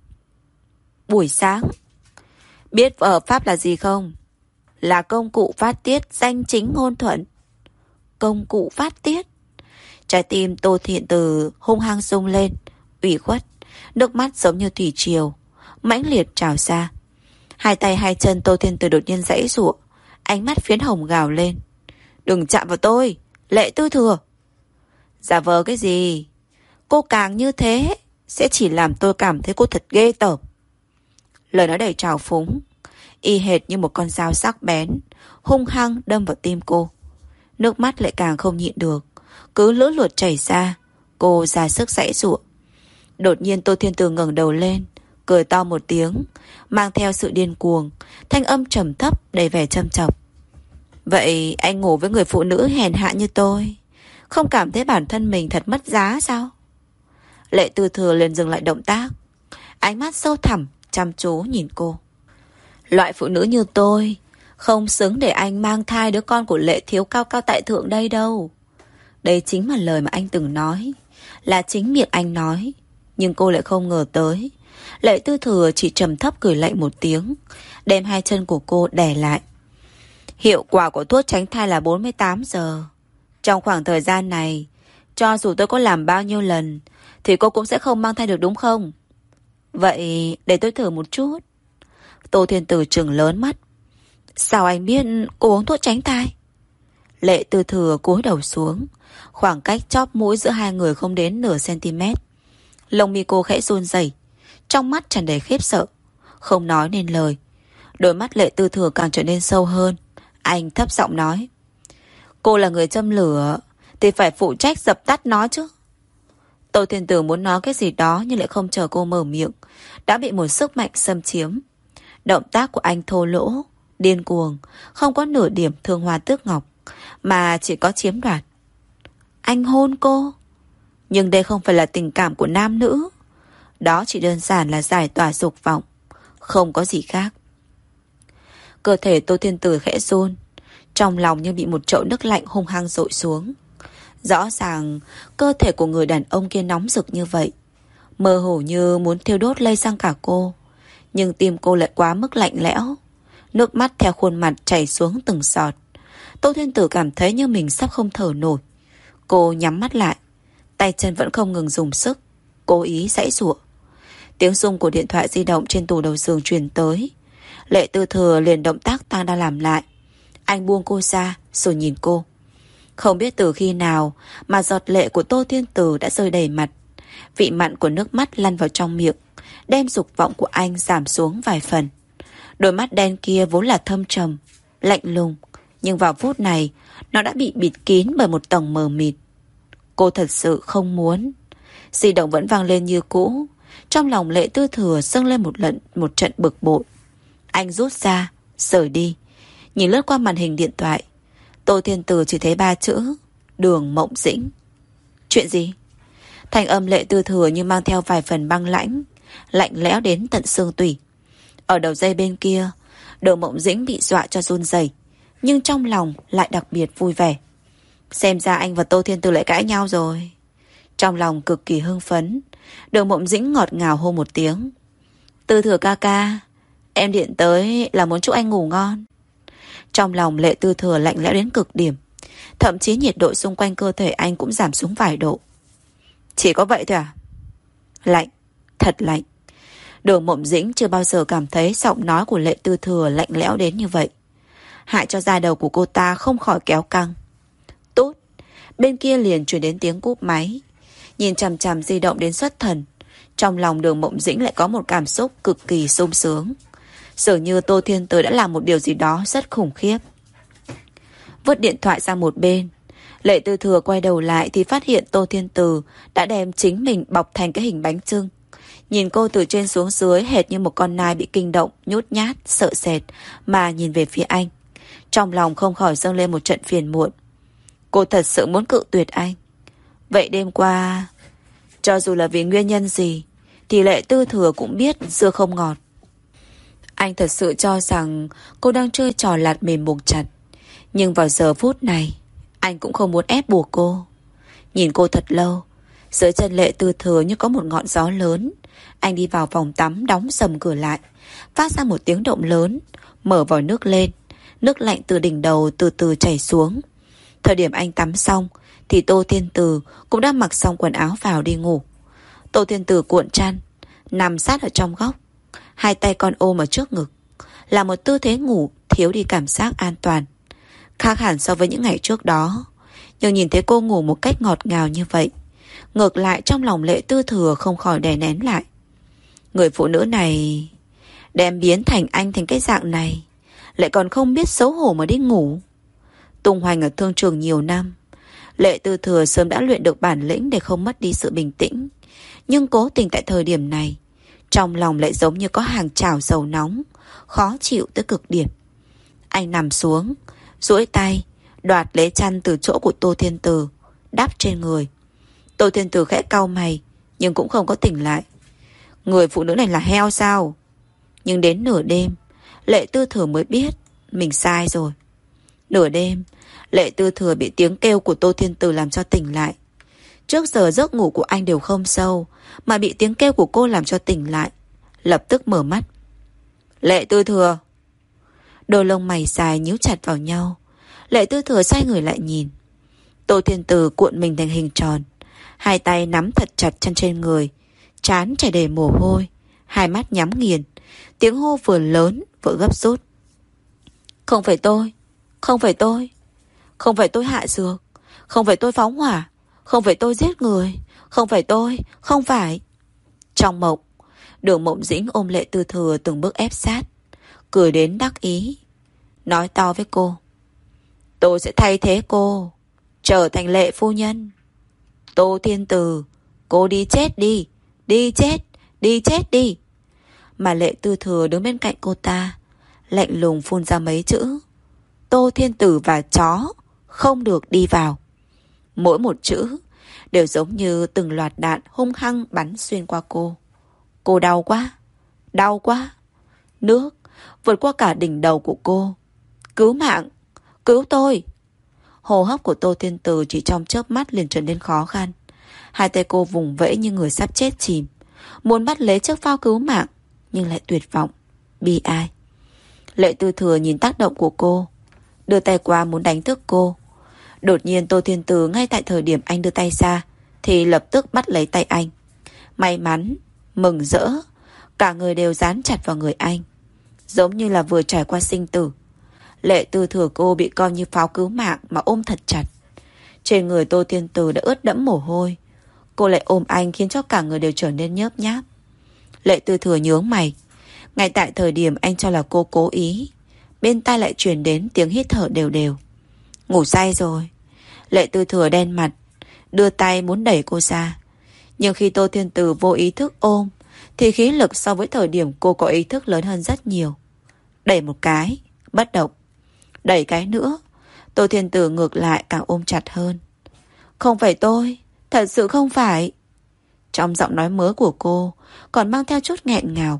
Buổi sáng? Biết vợ hợp pháp là gì không? Là công cụ phát tiết danh chính ngôn thuận. Công cụ phát tiết? Trái tim Tô Thiện Từ hung hăng rung lên, ủy khuất, nước mắt giống như thủy triều mãnh liệt trào ra. Hai tay hai chân Tô Thiên Từ đột nhiên giãy giụa, ánh mắt phiến hồng gào lên. Đừng chạm vào tôi, Lệ Tư Thừa. Giả vờ cái gì? Cô càng như thế sẽ chỉ làm tôi cảm thấy cô thật ghê tởm. Lời nói đầy trào phúng, y hệt như một con dao sắc bén, hung hăng đâm vào tim cô. Nước mắt lại càng không nhịn được, cứ lũ lụt chảy ra. Cô ra sức giãy giụa. Đột nhiên Tô Thiên Từ ngẩng đầu lên, cười to một tiếng, mang theo sự điên cuồng, thanh âm trầm thấp đầy vẻ châm chọc. Vậy anh ngủ với người phụ nữ hèn hạ như tôi, không cảm thấy bản thân mình thật mất giá sao? Lệ Tư Thừa liền dừng lại động tác, ánh mắt sâu thẳm chăm chú nhìn cô. Loại phụ nữ như tôi không xứng để anh mang thai đứa con của Lệ thiếu cao cao tại thượng đây đâu. Đây chính là lời mà anh từng nói, là chính miệng anh nói. Nhưng cô lại không ngờ tới. Lệ Tư Thừa chỉ trầm thấp cười lạnh một tiếng, đem hai chân của cô đè lại. Hiệu quả của thuốc tránh thai là bốn mươi tám giờ. Trong khoảng thời gian này, cho dù tôi có làm bao nhiêu lần thì cô cũng sẽ không mang thai được, đúng không? Vậy để tôi thử một chút. Tô Thiên Tử trừng lớn mắt. Sao anh biết cô uống thuốc tránh thai? Lệ Tư Thừa cúi đầu xuống, khoảng cách chóp mũi giữa hai người không đến nửa cm. Lông mi cô khẽ run rẩy, trong mắt tràn đầy khiếp sợ, không nói nên lời. Đôi mắt Lệ Tư Thừa càng trở nên sâu hơn. Anh thấp giọng nói, cô là người châm lửa thì phải phụ trách dập tắt nó chứ. Tô Thiên Tử muốn nói cái gì đó nhưng lại không chờ cô mở miệng, đã bị một sức mạnh xâm chiếm. Động tác của anh thô lỗ, điên cuồng, không có nửa điểm thương hoa tước ngọc, mà chỉ có chiếm đoạt. Anh hôn cô, nhưng đây không phải là tình cảm của nam nữ. Đó chỉ đơn giản là giải tỏa dục vọng, không có gì khác. Cơ thể Tô Thiên Tử khẽ run, trong lòng như bị một chậu nước lạnh hung hăng dội xuống. Rõ ràng cơ thể của người đàn ông kia nóng rực như vậy, mơ hồ như muốn thiêu đốt lây sang cả cô. Nhưng tim cô lại quá mức lạnh lẽo, nước mắt theo khuôn mặt chảy xuống từng giọt. Tô Thiên Tử cảm thấy như mình sắp không thở nổi. Cô nhắm mắt lại, tay chân vẫn không ngừng dùng sức, cố ý giãy giụa. Tiếng rung của điện thoại di động trên tủ đầu giường truyền tới. Lệ Tư Thừa liền động tác đang đang làm lại. Anh buông cô ra rồi nhìn cô. Không biết từ khi nào mà giọt lệ của Tô Thiên Tử đã rơi đầy mặt. Vị mặn của nước mắt lăn vào trong miệng, đem dục vọng của anh giảm xuống vài phần. Đôi mắt đen kia vốn là thâm trầm, lạnh lùng, nhưng vào phút này nó đã bị bịt kín bởi một tầng mờ mịt. Cô thật sự không muốn. Di động vẫn vang lên như cũ. Trong lòng Lệ Tư Thừa dâng lên một lần một trận bực bội. Anh rút ra, rời đi. Nhìn lướt qua màn hình điện thoại, Tô Thiên Tử chỉ thấy ba chữ: Đường Mộng Dĩnh. Chuyện gì? Thanh âm Lệ Tư Thừa như mang theo vài phần băng lãnh, lạnh lẽo đến tận xương tủy. Ở đầu dây bên kia, Đường Mộng Dĩnh bị dọa cho run rẩy, nhưng trong lòng lại đặc biệt vui vẻ. Xem ra anh và Tô Thiên Tử lại cãi nhau rồi. Trong lòng cực kỳ hưng phấn, Đường Mộng Dĩnh ngọt ngào hô một tiếng. Tư Thừa ca ca, em điện tới là muốn chúc anh ngủ ngon. Trong lòng Lệ Tư Thừa lạnh lẽo đến cực điểm, thậm chí nhiệt độ xung quanh cơ thể anh cũng giảm xuống vài độ. Chỉ có vậy thôi à? Lạnh, thật lạnh. Đường Mộng Dĩnh chưa bao giờ cảm thấy giọng nói của Lệ Tư Thừa lạnh lẽo đến như vậy, hại cho da đầu của cô ta không khỏi kéo căng. Tốt. Bên kia liền truyền đến tiếng cúp máy. Nhìn chằm chằm di động đến xuất thần, trong lòng Đường Mộng Dĩnh lại có một cảm xúc cực kỳ sung sướng, dường như Tô Thiên Tử đã làm một điều gì đó rất khủng khiếp. vứt điện thoại sang một bên. Lệ Tư Thừa quay đầu lại thì phát hiện Tô Thiên Từ đã đem chính mình bọc thành cái hình bánh chưng. Nhìn cô từ trên xuống dưới hệt như một con nai bị kinh động, nhút nhát, sợ sệt mà nhìn về phía anh. Trong lòng không khỏi dâng lên một trận phiền muộn. Cô thật sự muốn cự tuyệt anh. Vậy đêm qua, cho dù là vì nguyên nhân gì, thì Lệ Tư Thừa cũng biết dưa không ngọt. Anh thật sự cho rằng cô đang chơi trò lạt mềm buộc chặt. Nhưng vào giờ phút này, anh cũng không muốn ép buộc cô. Nhìn cô thật lâu, dưới chân Lệ Tư Thừa như có một ngọn gió lớn. Anh đi vào phòng tắm, đóng sầm cửa lại, phát ra một tiếng động lớn, mở vòi nước lên. Nước lạnh từ đỉnh đầu từ từ chảy xuống. Thời điểm anh tắm xong thì Tô Thiên Từ cũng đã mặc xong quần áo vào đi ngủ. Tô Thiên Từ cuộn chăn, nằm sát ở trong góc, hai tay con ôm ở trước ngực, là một tư thế ngủ thiếu đi cảm giác an toàn. Khác hẳn so với những ngày trước đó. Nhưng nhìn thấy cô ngủ một cách ngọt ngào như vậy, ngược lại trong lòng Lệ Tư Thừa không khỏi đè nén lại. Người phụ nữ này đem biến thành anh thành cái dạng này, lại còn không biết xấu hổ mà đi ngủ. Tung hoành ở thương trường nhiều năm, Lệ Tư Thừa sớm đã luyện được bản lĩnh để không mất đi sự bình tĩnh. Nhưng cố tình tại thời điểm này, trong lòng lại giống như có hàng chảo dầu nóng, khó chịu tới cực điểm. Anh nằm xuống, duỗi tay đoạt lấy chăn từ chỗ của Tô Thiên Từ, đắp trên người. Tô Thiên Từ khẽ cau mày, nhưng cũng không có tỉnh lại. Người phụ nữ này là heo sao? Nhưng đến nửa đêm, Lệ Tư Thừa mới biết mình sai rồi. Nửa đêm, Lệ Tư Thừa bị tiếng kêu của Tô Thiên Từ làm cho tỉnh lại. Trước giờ giấc ngủ của anh đều không sâu, mà bị tiếng kêu của cô làm cho tỉnh lại. Lập tức mở mắt. Lệ Tư Thừa. Đôi lông mày dài nhíu chặt vào nhau. Lệ Tư Thừa xoay người lại nhìn. Tô Thiên Từ cuộn mình thành hình tròn, hai tay nắm thật chặt chân trên người, trán chảy đầy mồ hôi, hai mắt nhắm nghiền, tiếng hô vừa lớn vừa gấp rút. Không phải tôi, không phải tôi, không phải tôi hạ dược, không phải tôi phóng hỏa, không phải tôi giết người, không phải tôi, không phải. Trong mộng, Đường Mộng Dĩnh ôm Lệ Tư Thừa từng bước ép sát, cười đến đắc ý, nói to với cô. Tôi sẽ thay thế cô, trở thành Lệ phu nhân. Tô Thiên Từ, cô đi chết đi, đi chết, đi chết đi. Mà Lệ Tư Thừa đứng bên cạnh cô ta, lạnh lùng phun ra mấy chữ. Tô Thiên Từ và chó không được đi vào. Mỗi một chữ đều giống như từng loạt đạn hung hăng bắn xuyên qua cô. Cô đau quá, đau quá. Nước vượt qua cả đỉnh đầu của cô. Cứu mạng, cứu tôi. Hô hấp của Tô Thiên Từ chỉ trong chớp mắt liền trở nên khó khăn. Hai tay cô vùng vẫy như người sắp chết chìm, muốn bắt lấy chiếc phao cứu mạng, nhưng lại tuyệt vọng, bi ai. Lệ Tư Thừa nhìn tác động của cô, đưa tay qua muốn đánh thức cô. Đột nhiên Tô Thiên Từ ngay tại thời điểm anh đưa tay ra thì lập tức bắt lấy tay anh. May mắn, mừng rỡ, cả người đều dán chặt vào người anh, giống như là vừa trải qua sinh tử. Lệ Tư Thừa cô bị coi như pháo cứu mạng mà ôm thật chặt. Trên người Tô Thiên Từ đã ướt đẫm mồ hôi. Cô lại ôm anh khiến cho cả người đều trở nên nhớp nháp. Lệ Tư Thừa nhướng mày. Ngay tại thời điểm anh cho là cô cố ý, bên tai lại truyền đến tiếng hít thở đều đều. Ngủ say rồi. Lệ Tư Thừa đen mặt, đưa tay muốn đẩy cô ra. Nhưng khi Tô Thiên Từ vô ý thức ôm thì khí lực so với thời điểm cô có ý thức lớn hơn rất nhiều. Đẩy một cái, bất động. Đẩy cái nữa, Tô Thiên Từ ngược lại càng ôm chặt hơn. Không phải tôi, thật sự không phải. Trong giọng nói mớ của cô còn mang theo chút nghẹn ngào.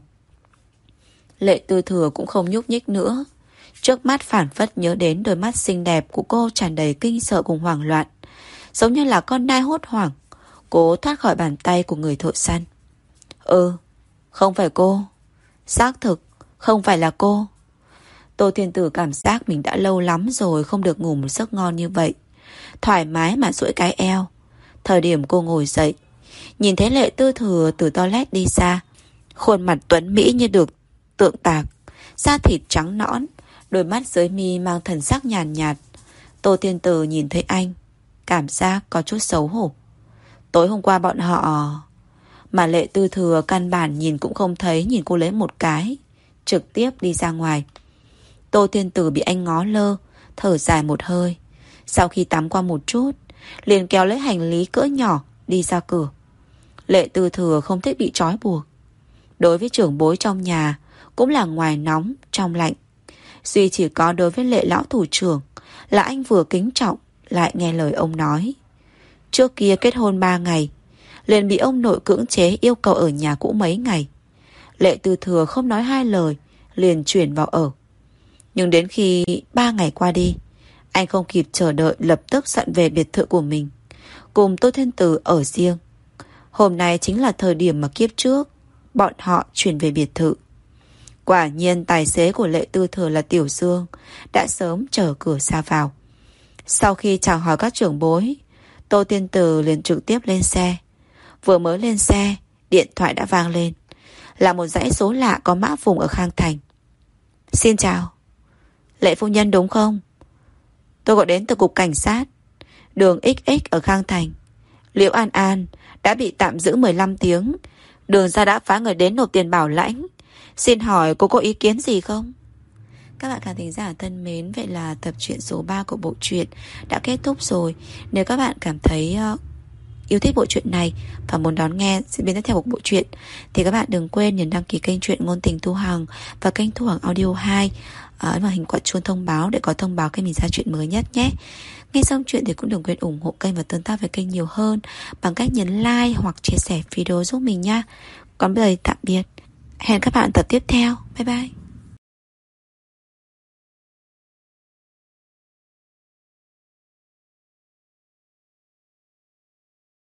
Lệ Tư Thừa cũng không nhúc nhích nữa. Trước mắt phản phất nhớ đến đôi mắt xinh đẹp của cô tràn đầy kinh sợ cùng hoảng loạn, giống như là con nai hốt hoảng cố thoát khỏi bàn tay của người thợ săn. Ừ, không phải cô. Xác thực, không phải là cô. Tô Thiên Tử cảm giác mình đã lâu lắm rồi không được ngủ một giấc ngon như vậy. Thoải mái mà duỗi cái eo. Thời điểm cô ngồi dậy, nhìn thấy Lệ Tư Thừa từ toilet đi xa, khuôn mặt tuấn mỹ như được tượng tạc, da thịt trắng nõn, đôi mắt dưới mi mang thần sắc nhàn nhạt, nhạt. Tô Thiên Tử nhìn thấy anh, cảm giác có chút xấu hổ. Tối hôm qua bọn họ... Mà Lệ Tư Thừa căn bản nhìn cũng không thấy, nhìn cô lấy một cái, trực tiếp đi ra ngoài. Tô Thiên Tử bị anh ngó lơ, thở dài một hơi. Sau khi tắm qua một chút, liền kéo lấy hành lý cỡ nhỏ đi ra cửa. Lệ Tư Thừa không thích bị trói buộc. Đối với trưởng bối trong nhà cũng là ngoài nóng trong lạnh. Duy chỉ có đối với Lệ lão thủ trưởng là anh vừa kính trọng lại nghe lời ông nói. Trước kia kết hôn ba ngày, liền bị ông nội cưỡng chế yêu cầu ở nhà cũ mấy ngày. Lệ Tư Thừa không nói hai lời, liền chuyển vào ở. Nhưng đến khi ba ngày qua đi, anh không kịp chờ đợi lập tức dọn về biệt thự của mình, cùng Tô Thiên Từ ở riêng. Hôm nay chính là thời điểm mà kiếp trước bọn họ chuyển về biệt thự. Quả nhiên tài xế của Lệ Tư Thừa là Tiểu Dương đã sớm chờ cửa ra vào. Sau khi chào hỏi các trưởng bối, Tô Thiên Từ liền trực tiếp lên xe. Vừa mới lên xe, điện thoại đã vang lên. Là một dãy số lạ có mã vùng ở Khang Thành. Xin chào, Lệ phu nhân đúng không? Tôi gọi đến từ cục cảnh sát, đường ích ích ở Khang Thành. Liễu An An đã bị tạm giữ mười lăm tiếng. Đường ra đã phái người đến nộp tiền bảo lãnh. Xin hỏi cô có ý kiến gì không? Các bạn khán thính giả thân mến, vậy là tập truyện số ba của bộ truyện đã kết thúc rồi. Nếu các bạn cảm thấy uh, yêu thích bộ truyện này và muốn đón nghe diễn biến tiếp theo của bộ truyện, thì các bạn đừng quên nhấn đăng ký kênh Truyện Ngôn Tình Thu Hằng và kênh Thu Hằng Audio hai, ấn vào hình quả chuông thông báo để có thông báo khi mình ra chuyện mới nhất nhé. Nghe xong chuyện thì cũng đừng quên ủng hộ kênh và tương tác với kênh nhiều hơn bằng cách nhấn like hoặc chia sẻ video giúp mình nha. Còn bây giờ tạm biệt, hẹn các bạn tập tiếp theo. Bye bye.